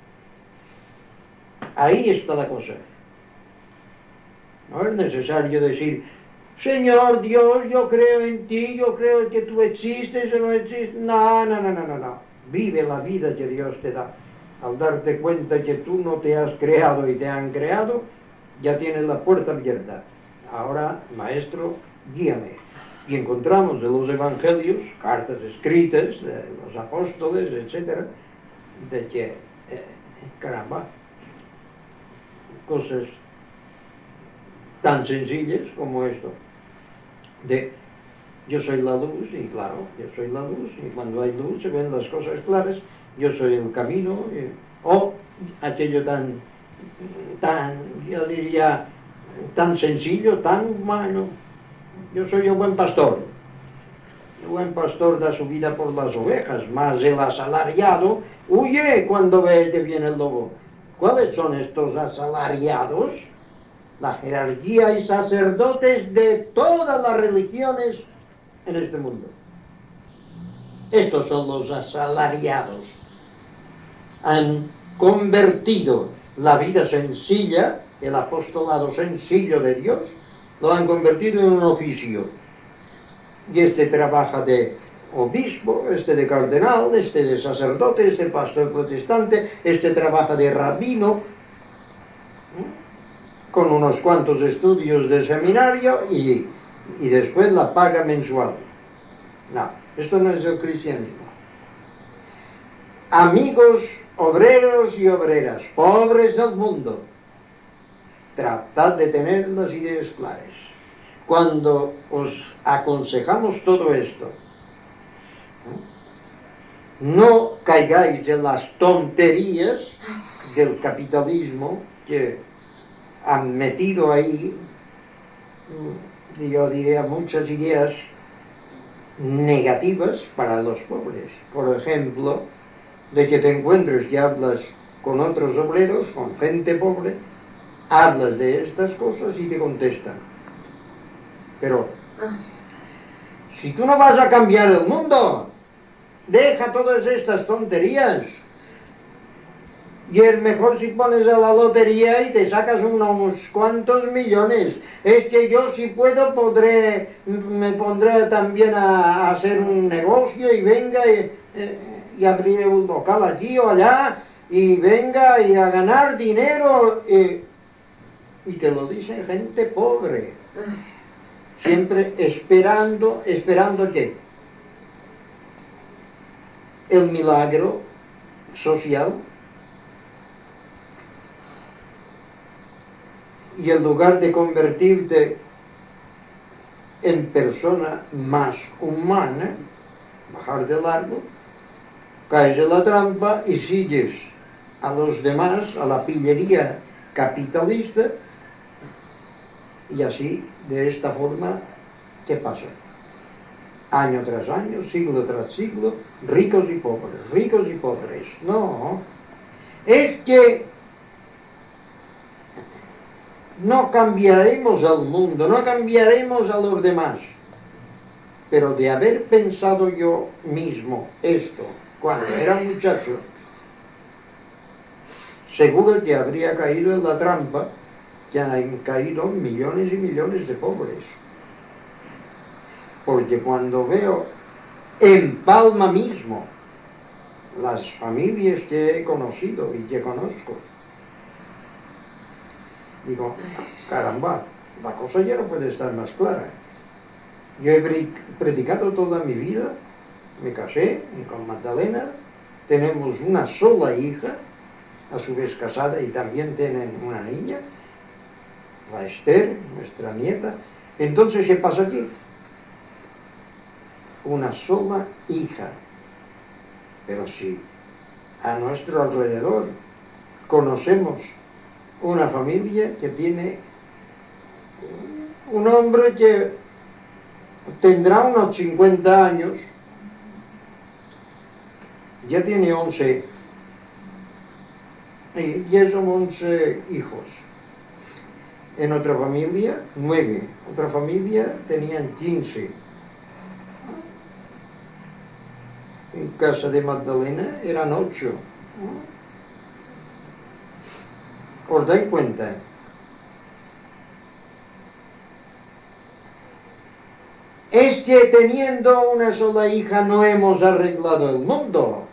Ahí está la cosa. No es necesario decir, Señor Dios, yo creo en ti, yo creo que tú existes o no existes. No, no, no, no, no, no. Vive la vida que Dios te da. Al darte cuenta que tú no te has creado y te han creado, ya tienes la puerta abierta. Ahora, maestro, guíame. Y encontramos en los evangelios, cartas escritas de los apóstoles, etcétera, de que, eh, caramba, cosas tan sencillas como esto, de yo soy la luz, y claro, yo soy la luz, y cuando hay luz se ven las cosas claras, yo soy el camino, y, o aquello tan, tan, yo diría, tan sencillo, tan humano, yo soy el buen pastor. El buen pastor da su vida por las ovejas, mas el asalariado huye cuando ve que viene el lobo. ¿Cuáles son estos asalariados? La jerarquía y sacerdotes de todas las religiones en este mundo. Estos son los asalariados. Han convertido la vida sencilla, el apostolado sencillo de Dios, lo han convertido en un oficio. Y este trabaja de obispo, este de cardenal, este de sacerdote, este pastor protestante, este trabaja de rabino, con unos cuantos estudios de seminario y, y después la paga mensual. No, esto no es el cristianismo. Amigos, obreros y obreras, pobres del mundo, tratad de tener las ideas claras. Cuando os aconsejamos todo esto, no caigáis en las tonterías del capitalismo que han metido ahí, yo diría, muchas ideas negativas para los pobres. Por ejemplo, de que te encuentres y hablas con otros obreros, con gente pobre, hablas de estas cosas y te contestan. Pero, si tú no vas a cambiar el mundo, deja todas estas tonterías. Y es mejor si pones a la lotería y te sacas unos cuantos millones. Es que yo si puedo podré, me pondré también a, a hacer un negocio y venga y, y abrir un local aquí o allá y venga y a ganar dinero. Y, y te lo dice gente pobre. Siempre esperando, esperando que el milagro social. Y en lugar de convertirte en persona más humana, bajar del árbol, caes en la trampa y sigues a los demás, a la pillería capitalista, y así, de esta forma, ¿qué pasa? Año tras año, siglo tras siglo, ricos y pobres, ricos y pobres. No, es que no cambiaremos al mundo, no cambiaremos a los demás. Pero de haber pensado yo mismo esto cuando era muchacho, seguro que habría caído en la trampa que han caído millones y millones de pobres. Porque cuando veo en Palma mismo las familias que he conocido y que conozco, digo, caramba, la cosa ya no puede estar más clara. Yo he predicado toda mi vida, me casé con Magdalena, tenemos una sola hija, a su vez casada, y también tienen una niña, la Esther, nuestra nieta. Entonces, ¿qué pasa aquí? Una sola hija. Pero si a nuestro alrededor conocemos una familia que tiene un hombre que tendrá unos cincuenta años, ya tiene once, y ya son once hijos. En otra familia, nueve. Otra familia tenían quince. En casa de Magdalena eran ocho. ¿Os dais cuenta? Es que teniendo una sola hija no hemos arreglado el mundo,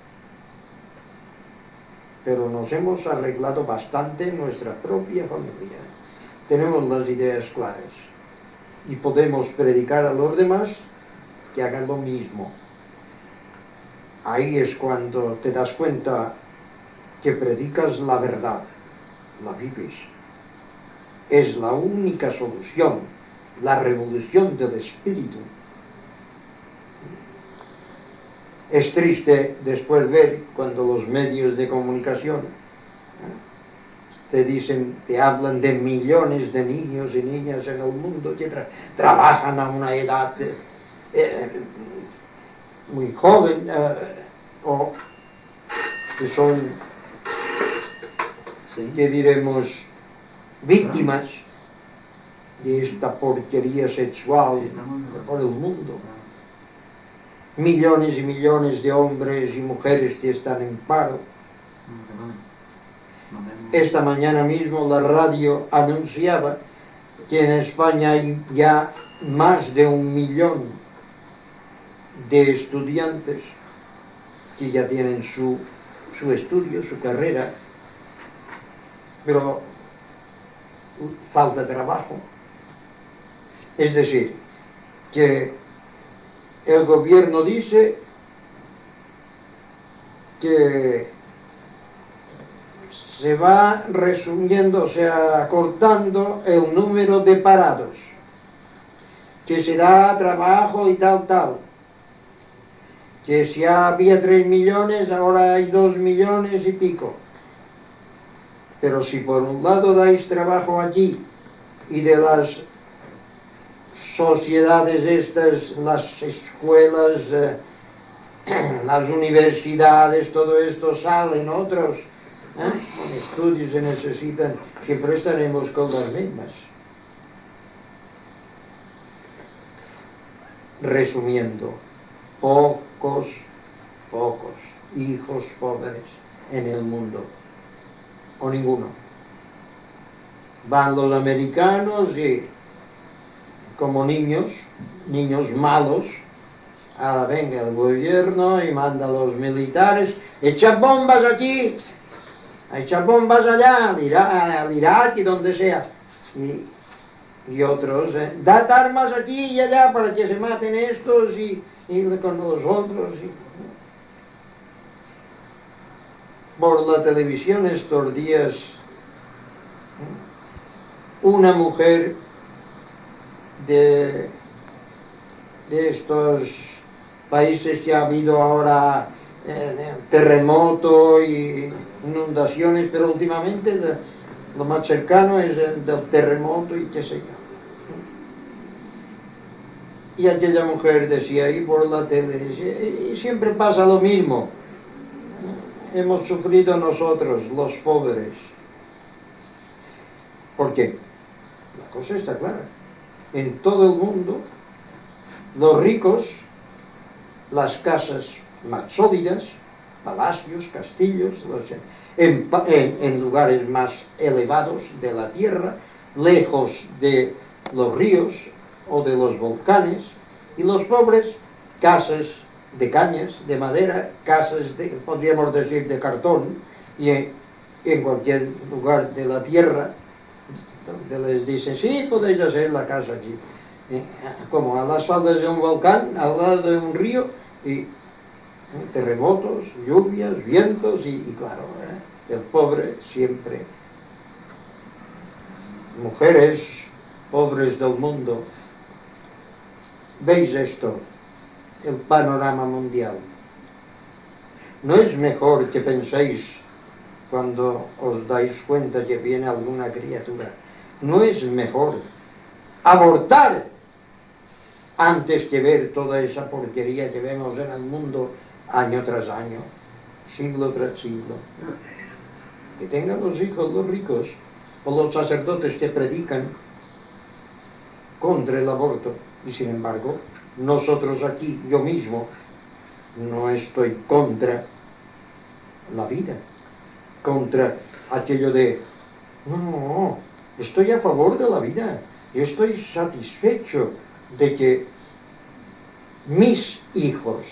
pero nos hemos arreglado bastante en nuestra propia familia. Tenemos las ideas claras y podemos predicar a los demás que hagan lo mismo. Ahí es cuando te das cuenta que predicas la verdad, la vives. Es la única solución, la revolución del espíritu Es triste después ver cuando los medios de comunicación te dicen, te hablan de millones de niños y niñas en el mundo que tra trabajan a una edad eh, muy joven eh, o que son, que diremos, víctimas de esta porquería sexual por el mundo. Millones y millones de hombres y mujeres que están en paro. Esta mañana mismo la radio anunciaba que en España hay ya más de un millón de estudiantes que ya tienen su, su estudio, su carrera, pero falta trabajo. Es decir, que el gobierno dice que se va resumiendo, o sea, acortando el número de parados, que se da trabajo y tal, tal, que si había tres millones, ahora hay dos millones y pico. Pero si por un lado dais trabajo allí y de las sociedades estas, las escuelas, eh, las universidades, todo esto salen otros, ¿eh? Con estudios se necesitan, siempre estaremos con las mismas. Resumiendo, pocos, pocos hijos pobres en el mundo, o ninguno. Van los americanos y como niños, niños malos, ahora venga el gobierno y manda a los militares, echa bombas aquí, echa bombas allá, al Irak, al Irak y donde sea. Y, y otros, eh, dad armas aquí y allá para que se maten estos y, y con los otros. Y... Por la televisión estos días, una mujer de, de estos países que ha habido ahora eh, terremoto y inundaciones, pero últimamente de, lo más cercano es el del terremoto y qué sé yo. Y aquella mujer decía ahí por la tele, y siempre pasa lo mismo, hemos sufrido nosotros, los pobres. ¿Por qué? La cosa está clara. En todo el mundo, los ricos, las casas más sólidas, palacios, castillos, los, en, en, en lugares más elevados de la tierra, lejos de los ríos o de los volcanes, y los pobres, casas de cañas, de madera, casas, de, podríamos decir, de cartón, y en, en cualquier lugar de la tierra, donde les dicen, sí, podéis hacer la casa aquí, eh, como a las faldas de un volcán, al lado de un río, y eh, terremotos, lluvias, vientos, y, y claro, eh, el pobre siempre. Mujeres pobres del mundo, ¿veis esto? El panorama mundial. ¿No es mejor que penséis cuando os dais cuenta que viene alguna criatura? ¿No es mejor abortar antes que ver toda esa porquería que vemos en el mundo año tras año, siglo tras siglo? Que tengan los hijos los ricos o los sacerdotes que predican contra el aborto, y sin embargo nosotros aquí, yo mismo, no estoy contra la vida, contra aquello de, no, no, estoy a favor de la vida, yo estoy satisfecho de que mis hijos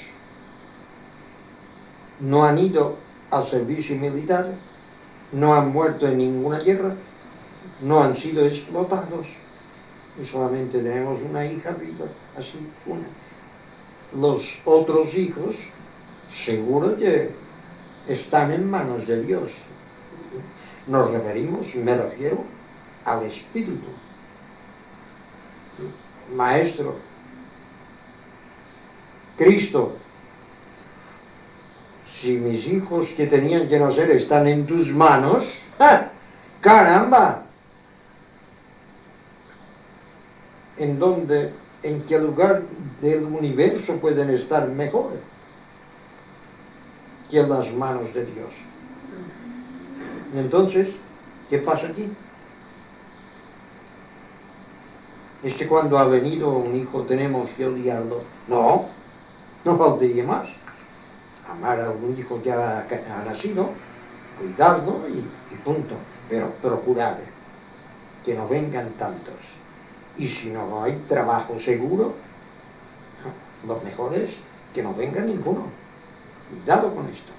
no han ido al servicio militar, no han muerto en ninguna guerra, no han sido explotados, y solamente tenemos una hija viva, así, una. Los otros hijos, seguro que están en manos de Dios. Nos referimos, me refiero, al Espíritu. Maestro, Cristo, si mis hijos que tenían que nacer están en tus manos, ¡ah! ¡Caramba! ¿En dónde, en qué lugar del universo pueden estar mejor que en las manos de Dios? Entonces, ¿qué pasa aquí? Es que cuando ha venido un hijo tenemos que odiarlo. No, no faltaría más. Amar a un hijo que ha, que ha nacido, cuidarlo y, y punto. Pero procurar que no vengan tantos. Y si no hay trabajo seguro, lo mejor es que no venga ninguno. Cuidado con esto.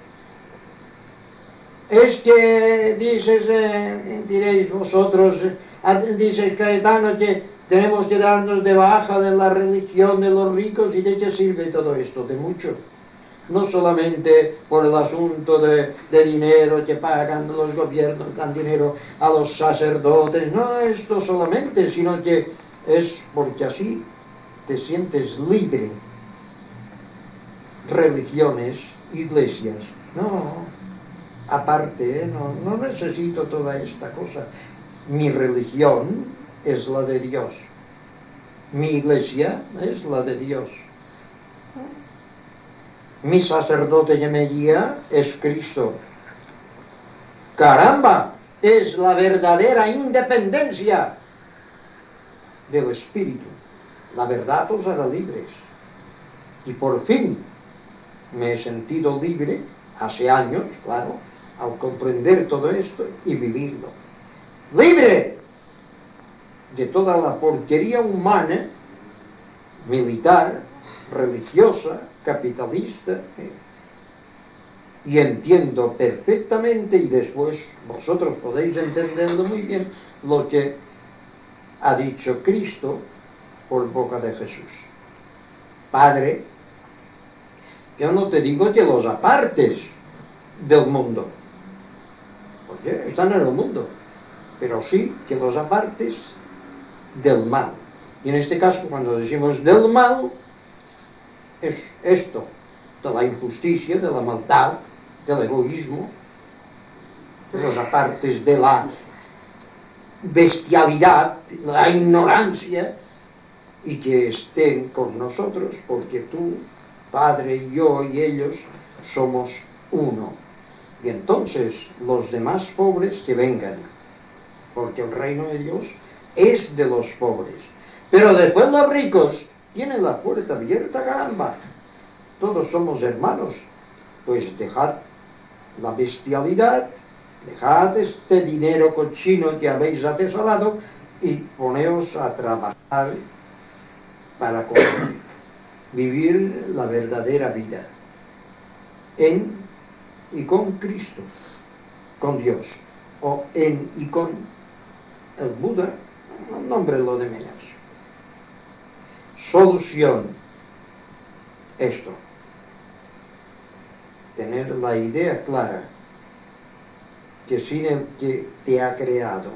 Es que dices, eh, diréis vosotros, eh, dices Cayetano que tenemos que darnos de baja de la religión de los ricos. ¿Y de qué sirve todo esto? De mucho. No solamente por el asunto de, de dinero que pagan los gobiernos, dan dinero a los sacerdotes, no esto solamente, sino que es porque así te sientes libre. Religiones, iglesias, no, aparte, ¿eh? no, no necesito toda esta cosa. Mi religión es la de Dios. Mi iglesia es la de Dios. Mi sacerdote que me guía es Cristo. ¡Caramba! Es la verdadera independencia del Espíritu. La verdad os hará libres. Y por fin me he sentido libre, hace años, claro, al comprender todo esto y vivirlo. ¡Libre! De toda la porquería humana, militar, religiosa, capitalista, ¿eh? Y entiendo perfectamente, y después vosotros podéis entenderlo muy bien, lo que ha dicho Cristo por boca de Jesús. Padre, yo no te digo que los apartes del mundo, porque están en el mundo, pero sí que los apartes del mal. Y en este caso, cuando decimos del mal, es esto, de la injusticia, de la maldad, del egoísmo, de los apartes de la bestialidad, la ignorancia, y que estén con nosotros, porque tú, Padre, y yo y ellos somos uno. Y entonces los demás pobres que vengan, porque el reino de Dios es de los pobres. Pero después los ricos tienen la puerta abierta, caramba. Todos somos hermanos. Pues dejad la bestialidad, dejad este dinero cochino que habéis atesorado y poneos a trabajar para vivir la verdadera vida en y con Cristo, con Dios, o en y con el Buda, nómbrelo de menos. Solución, esto, tener la idea clara que sin el que te ha creado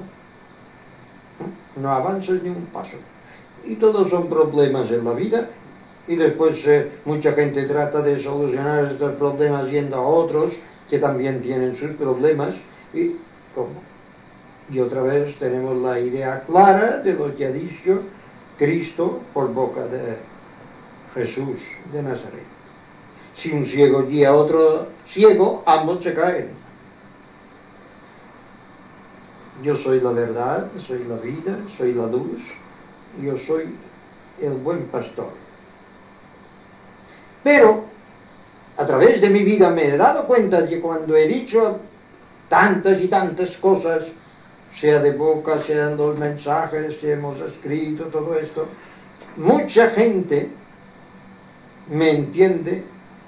no avanzas ni un paso. Y todos son problemas en la vida, y después eh, mucha gente trata de solucionar estos problemas yendo a otros que también tienen sus problemas, y ¿cómo? Y otra vez tenemos la idea clara de lo que ha dicho Cristo por boca de Jesús de Nazaret. Si un ciego guía a otro ciego, ambos se caen. Yo soy la verdad, soy la vida, soy la luz, yo soy el buen pastor. Pero, a través de mi vida me he dado cuenta de que cuando he dicho tantas y tantas cosas, sea de boca, sean los mensajes que hemos escrito, todo esto, mucha gente me entiende,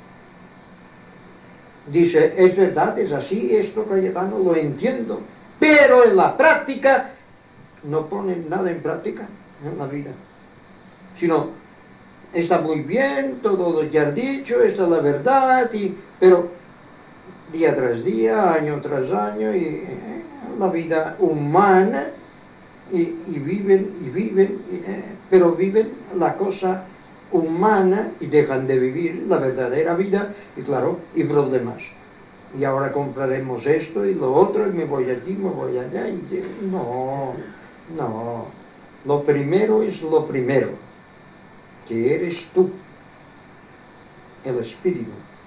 dice, es verdad, es así, esto Cayetano lo entiendo, pero en la práctica no ponen nada en práctica en la vida, sino está muy bien todo lo que has dicho, esta es la verdad, y, pero día tras día, año tras año, y eh, la vida humana, y, y viven, y viven, y, eh, pero viven la cosa humana y dejan de vivir la verdadera vida y claro, y problemas. Y ahora compraremos esto y lo otro y me voy aquí, me voy allá y no, no. Lo primero es lo primero, que eres tú, el Espíritu,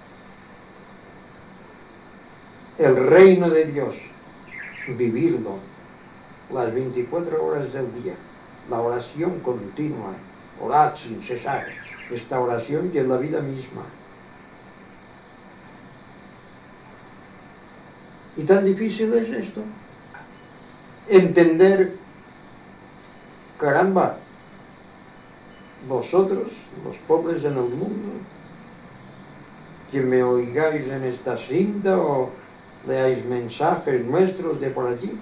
el reino de Dios, vivirlo las veinticuatro horas del día, la oración continua, orad sin cesar. Esta oración y es la vida misma. ¿Y tan difícil es esto? Entender, caramba, vosotros, los pobres en el mundo, que me oigáis en esta cinta o leáis mensajes nuestros de por allí.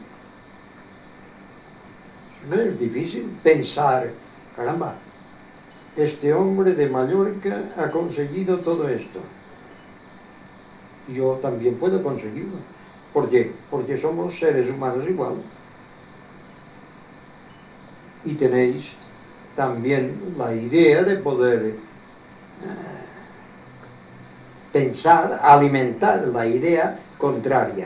No es difícil pensar, caramba, este hombre de Mallorca ha conseguido todo esto. Yo también puedo conseguirlo. ¿Por qué? Porque somos seres humanos igual. Y tenéis también la idea de poder eh, pensar, alimentar la idea contraria.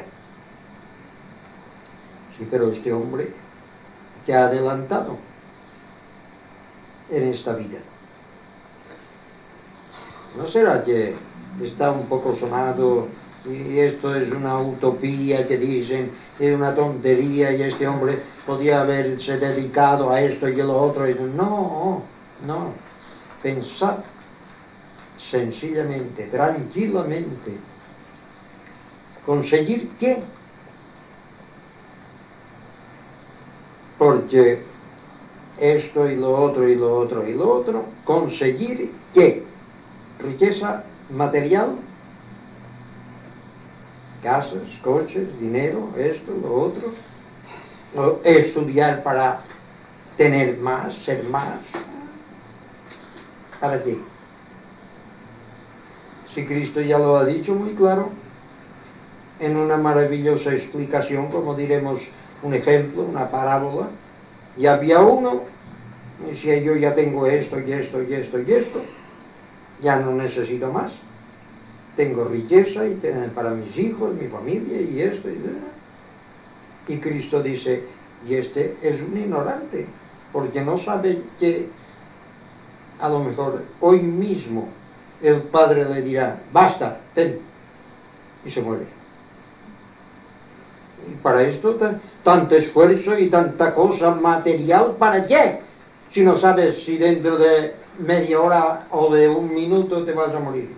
Sí, pero este hombre te ha adelantado en esta vida. ¿No será que está un poco sonado y esto es una utopía que dicen, es una tontería y este hombre podía haberse dedicado a esto y a lo otro? Y no, no, pensad sencillamente, tranquilamente. ¿Conseguir qué? Porque esto y lo otro y lo otro y lo otro, ¿conseguir qué? Riqueza material, casas, coches, dinero, esto, lo otro, o estudiar para tener más, ser más. ¿Para qué? Si Cristo ya lo ha dicho muy claro, en una maravillosa explicación, como diremos un ejemplo, una parábola, y había uno, y si yo ya tengo esto y esto y esto y esto, ya no necesito más. Tengo riqueza y tengo para mis hijos, mi familia y esto y esto. Y Cristo dice, y este es un ignorante, porque no sabe que a lo mejor hoy mismo el Padre le dirá, basta, ven, y se muere. Y para esto tanto esfuerzo y tanta cosa material, ¿para qué? Si no sabes si dentro de media hora o de un minuto te vas a morir.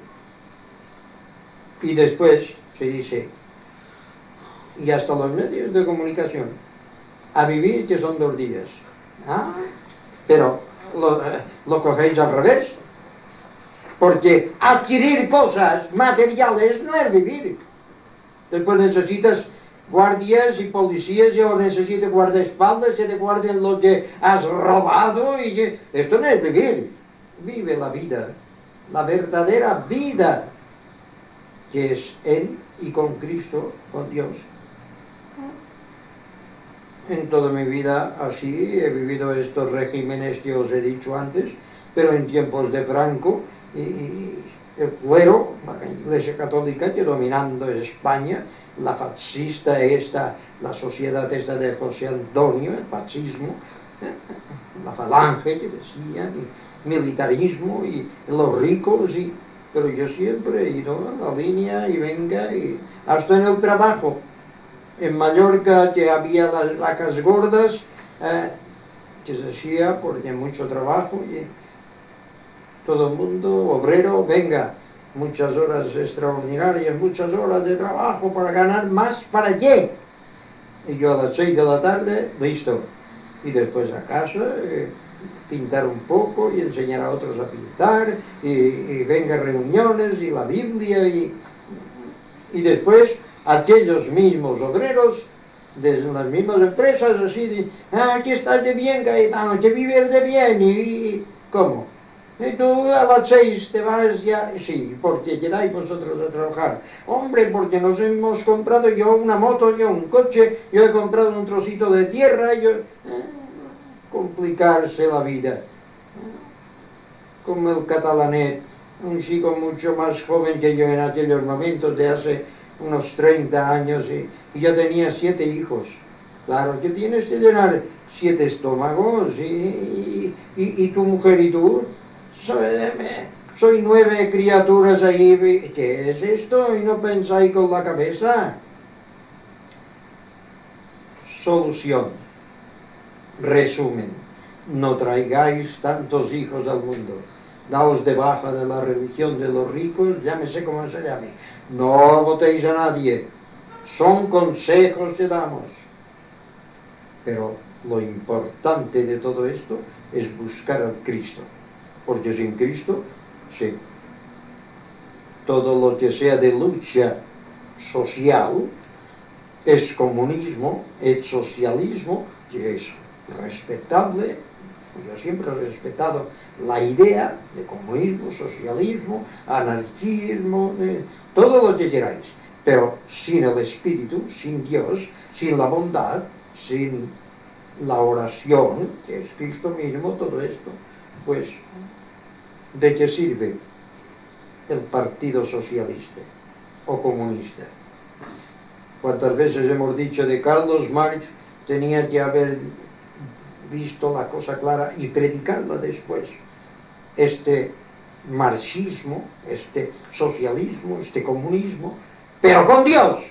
Y después se dice, y hasta los medios de comunicación, a vivir que son dos días. ¿Ah? Pero lo, lo cogéis al revés, porque adquirir cosas materiales no es vivir. Después necesitas guardias y policías, o necesitas guardaespaldas que te guarden lo que has robado, y que... esto no es vivir. Vive la vida, la verdadera vida, que es en y con Cristo, con Dios. En toda mi vida así he vivido estos regímenes que os he dicho antes, pero en tiempos de Franco y, y el clero, la Iglesia Católica, que dominando España, la fascista esta, la sociedad esta de José Antonio, el fascismo, ¿eh? La falange que decían, y militarismo y los ricos, y pero yo siempre he ido a la línea y venga, y hasta en el trabajo. En Mallorca, que había las vacas gordas, eh, que se hacía porque mucho trabajo, y todo el mundo, obrero, venga, muchas horas extraordinarias, muchas horas de trabajo para ganar más, ¿para qué? Y yo a las seis de la tarde, listo. Y después a casa, eh, pintar un poco y enseñar a otros a pintar, y, y venga reuniones y la Biblia, y, y después aquellos mismos obreros de las mismas empresas así de, ah, aquí estás de bien, Cayetano, que vives de bien, y, y ¿cómo? Y tú a las seis te vas ya, sí, porque quedáis vosotros a trabajar. Hombre, porque nos hemos comprado yo una moto, yo un coche, yo he comprado un trocito de tierra, yo... Eh, complicarse la vida. como el catalanet, un chico mucho más joven que yo en aquellos momentos, de hace unos treinta años, y, y yo tenía siete hijos. Claro que tienes que llenar siete estómagos, y, y, y, y tu mujer y tú, soy, soy nueve criaturas ahí. ¿Qué es esto? Y no pensáis con la cabeza. Solución. Resumen. No traigáis tantos hijos al mundo. Daos de baja de la religión de los ricos, llámese como se llame. No votéis a nadie. Son consejos que damos. Pero lo importante de todo esto es buscar al Cristo. Porque sin Cristo, sí, todo lo que sea de lucha social es comunismo, es socialismo, y es respetable. Yo siempre he respetado la idea de comunismo, socialismo, anarquismo, eh, todo lo que queráis, pero sin el Espíritu, sin Dios, sin la bondad, sin la oración, que es Cristo mismo, todo esto, pues, ¿de qué sirve el Partido Socialista o comunista? ¿Cuántas veces hemos dicho de Carlos Marx? Tenía que haber visto la cosa clara y predicarla después. Este marxismo, este socialismo, este comunismo, pero con Dios.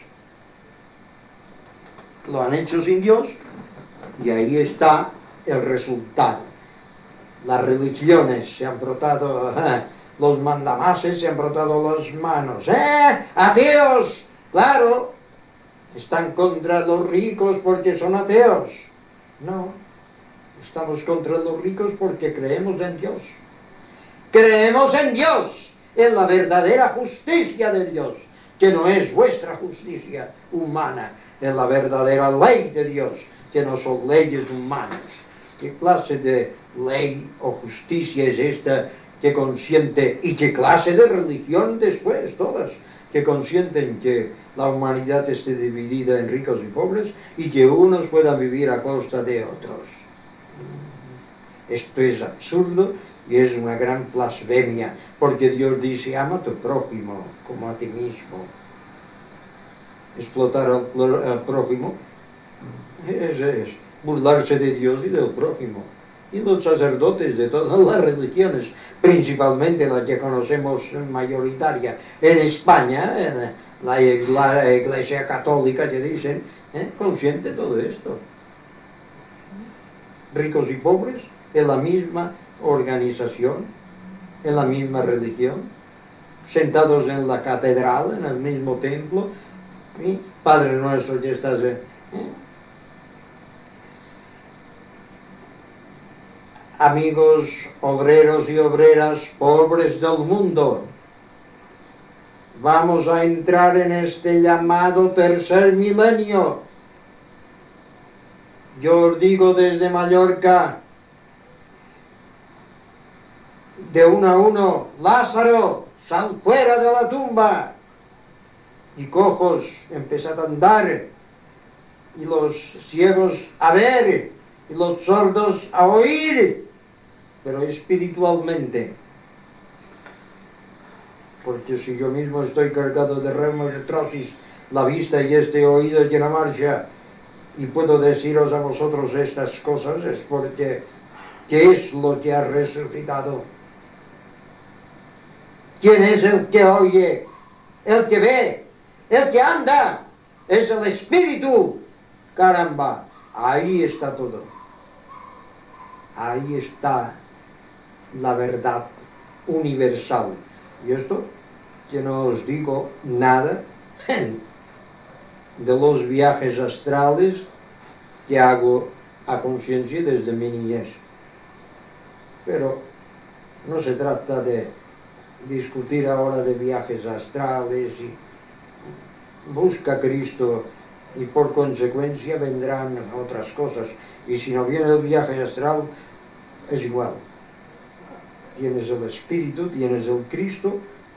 Lo han hecho sin Dios y ahí está el resultado. Las religiones se han brotado, eh, los mandamases se han brotado las manos. ¡Eh! ¡Ateos! ¡Claro! Están contra los ricos porque son ateos. No, estamos contra los ricos porque creemos en Dios. Creemos en Dios, en la verdadera justicia de Dios, que no es vuestra justicia humana, en la verdadera ley de Dios, que no son leyes humanas. ¿Qué clase de ley o justicia es esta que consiente, y qué clase de religión después, todas, que consienten que la humanidad esté dividida en ricos y pobres y que unos puedan vivir a costa de otros? Esto es absurdo y es una gran blasfemia, porque Dios dice: ama a tu prójimo como a ti mismo. Explotar al, al prójimo es, es burlarse de Dios y del prójimo. Y los sacerdotes de todas las religiones, principalmente la que conocemos mayoritaria en España, en la, la Iglesia Católica, que dicen, ¿eh? consiente todo esto. Ricos y pobres en la misma organización, en la misma religión, sentados en la catedral, en el mismo templo, ¿sí? Padre nuestro que estás... ¿eh? Amigos obreros y obreras pobres del mundo, vamos a entrar en este llamado tercer milenio. Yo os digo desde Mallorca, de uno a uno: Lázaro, sal fuera de la tumba. Y cojos, empezad a andar, y los ciegos a ver, y los sordos a oír, pero espiritualmente. Porque si yo mismo estoy cargado de reumatrosis, la vista y este oído ya no marcha, y puedo deciros a vosotros estas cosas, es porque ¿qué es lo que ha resucitado? ¿Quién es el que oye? El que ve, el que anda, es el Espíritu. Caramba, ahí está todo. Ahí está la verdad universal. Y esto, que no os digo nada de los viajes astrales que hago a conciencia desde mi niñez. Pero no se trata de discutir ahora de viajes astrales. Y busca a Cristo y por consecuencia vendrán otras cosas. Y si no viene el viaje astral, es igual. Tienes el Espíritu, tienes el Cristo,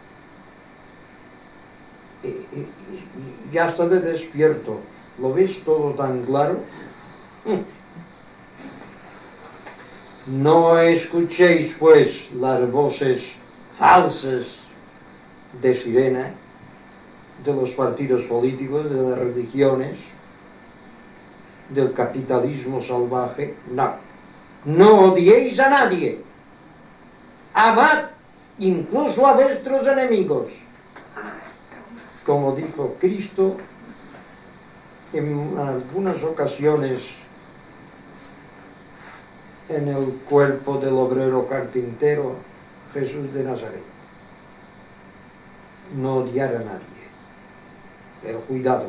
y, y, y ya está de despierto. ¿Lo ves todo tan claro? No escuchéis pues las voces falsas de sirena de los partidos políticos, de las religiones, del capitalismo salvaje. No, no odiéis a nadie, amad incluso a vuestros enemigos, como dijo Cristo en algunas ocasiones en el cuerpo del obrero carpintero Jesús de Nazaret. No odiar a nadie, pero cuidado,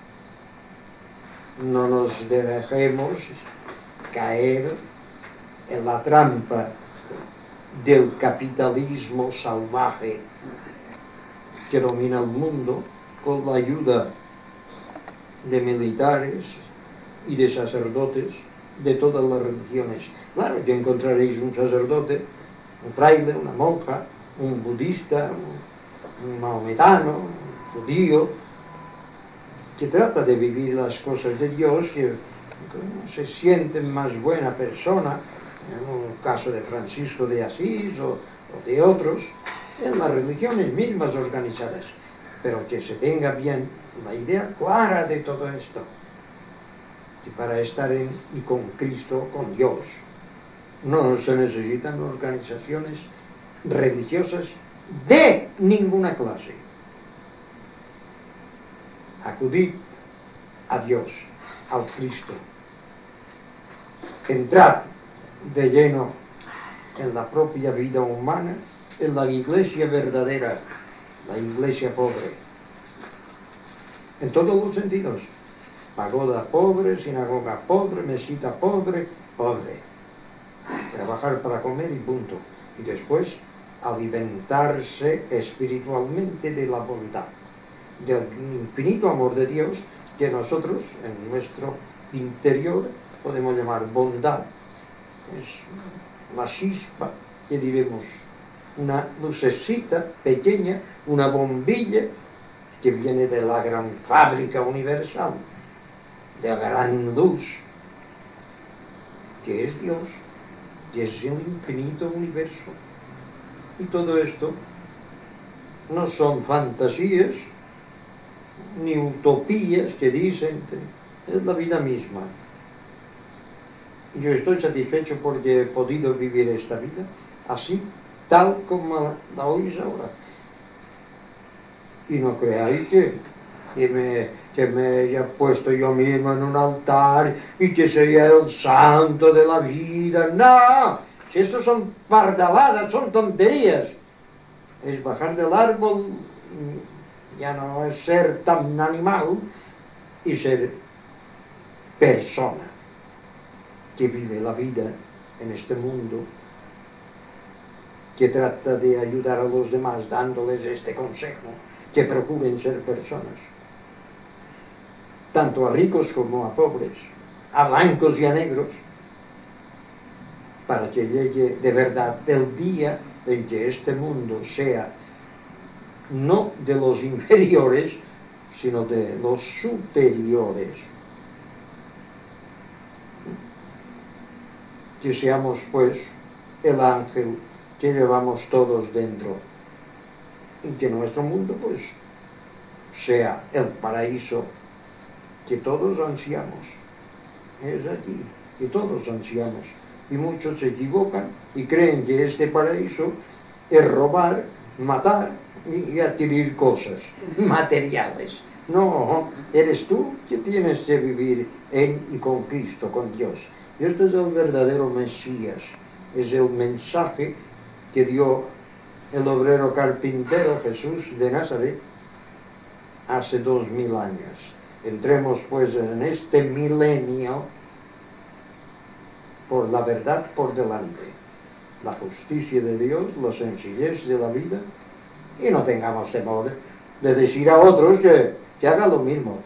no nos dejemos caer en la trampa del capitalismo salvaje que domina el mundo con la ayuda de militares y de sacerdotes de todas las religiones. Claro, que encontraréis un sacerdote, un fraile, una monja, un budista, un, un maometano, un judío, que trata de vivir las cosas de Dios, que se siente más buena persona, en el caso de Francisco de Asís o, o de otros, en las religiones mismas organizadas, pero que se tenga bien la idea clara de todo esto, y para estar en y con Cristo, con Dios, no se necesitan organizaciones religiosas de ninguna clase. Acudid a Dios, al Cristo, entrad de lleno en la propia vida humana, en la iglesia verdadera, la iglesia pobre, en todos los sentidos. Pagoda pobre, sinagoga pobre, mesita pobre, pobre. Trabajar para comer y punto. Y después alimentarse espiritualmente de la bondad, del infinito amor de Dios, que nosotros en nuestro interior podemos llamar bondad. Es una chispa, que diremos, una lucecita pequeña, una bombilla que viene de la gran fábrica universal, de la gran luz, que es Dios, que es el infinito universo. Y todo esto no son fantasías ni utopías que dicen, es la vida misma. Yo estoy satisfecho porque he podido vivir esta vida así, tal como la oís ahora. Y no creáis que, que, me, que me haya puesto yo mismo en un altar y que sea el santo de la vida. No, si eso son pardaladas, son tonterías. Es bajar del árbol, ya no es ser tan animal, y ser persona que vive la vida en este mundo, que trata de ayudar a los demás dándoles este consejo, que procuren ser personas, tanto a ricos como a pobres, a blancos y a negros, para que llegue de verdad el día en que este mundo sea no de los inferiores, sino de los superiores. Que seamos pues el ángel que llevamos todos dentro, y que nuestro mundo pues sea el paraíso que todos ansiamos. Es aquí que todos ansiamos, y muchos se equivocan y creen que este paraíso es robar, matar y adquirir cosas materiales. No, eres tú que tienes que vivir en y con Cristo, con Dios. Y este es el verdadero Mesías, es el mensaje que dio el obrero carpintero Jesús de Nazaret hace dos mil años. Entremos pues en este milenio por la verdad por delante, la justicia de Dios, la sencillez de la vida, y no tengamos temor de decir a otros que, que hagan lo mismo.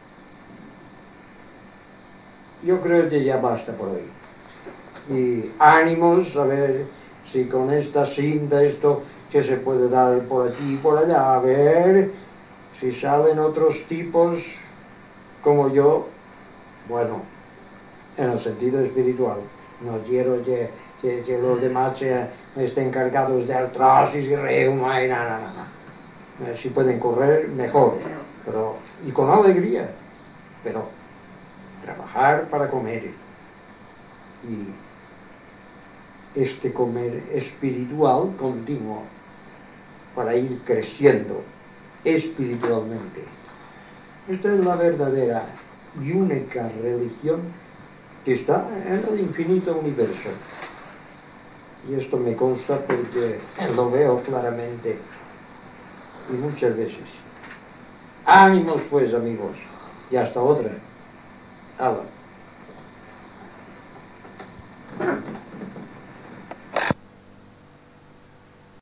Yo creo que ya basta por hoy. Y ánimos, a ver si con esta cinta, esto que se puede dar por aquí y por allá, a ver si salen otros tipos como yo, bueno, en el sentido espiritual. No quiero que, que, que los demás eh, estén cargados de artrosis y reuma y nada, nada, nada. Eh, si pueden correr, mejor, pero, y con alegría, pero trabajar para comer. Y este comer espiritual continuo para ir creciendo espiritualmente. Esta es la verdadera y única religión que está en el infinito universo. Y esto me consta porque lo veo claramente y muchas veces. Ánimos pues, amigos, y hasta otra. Hala.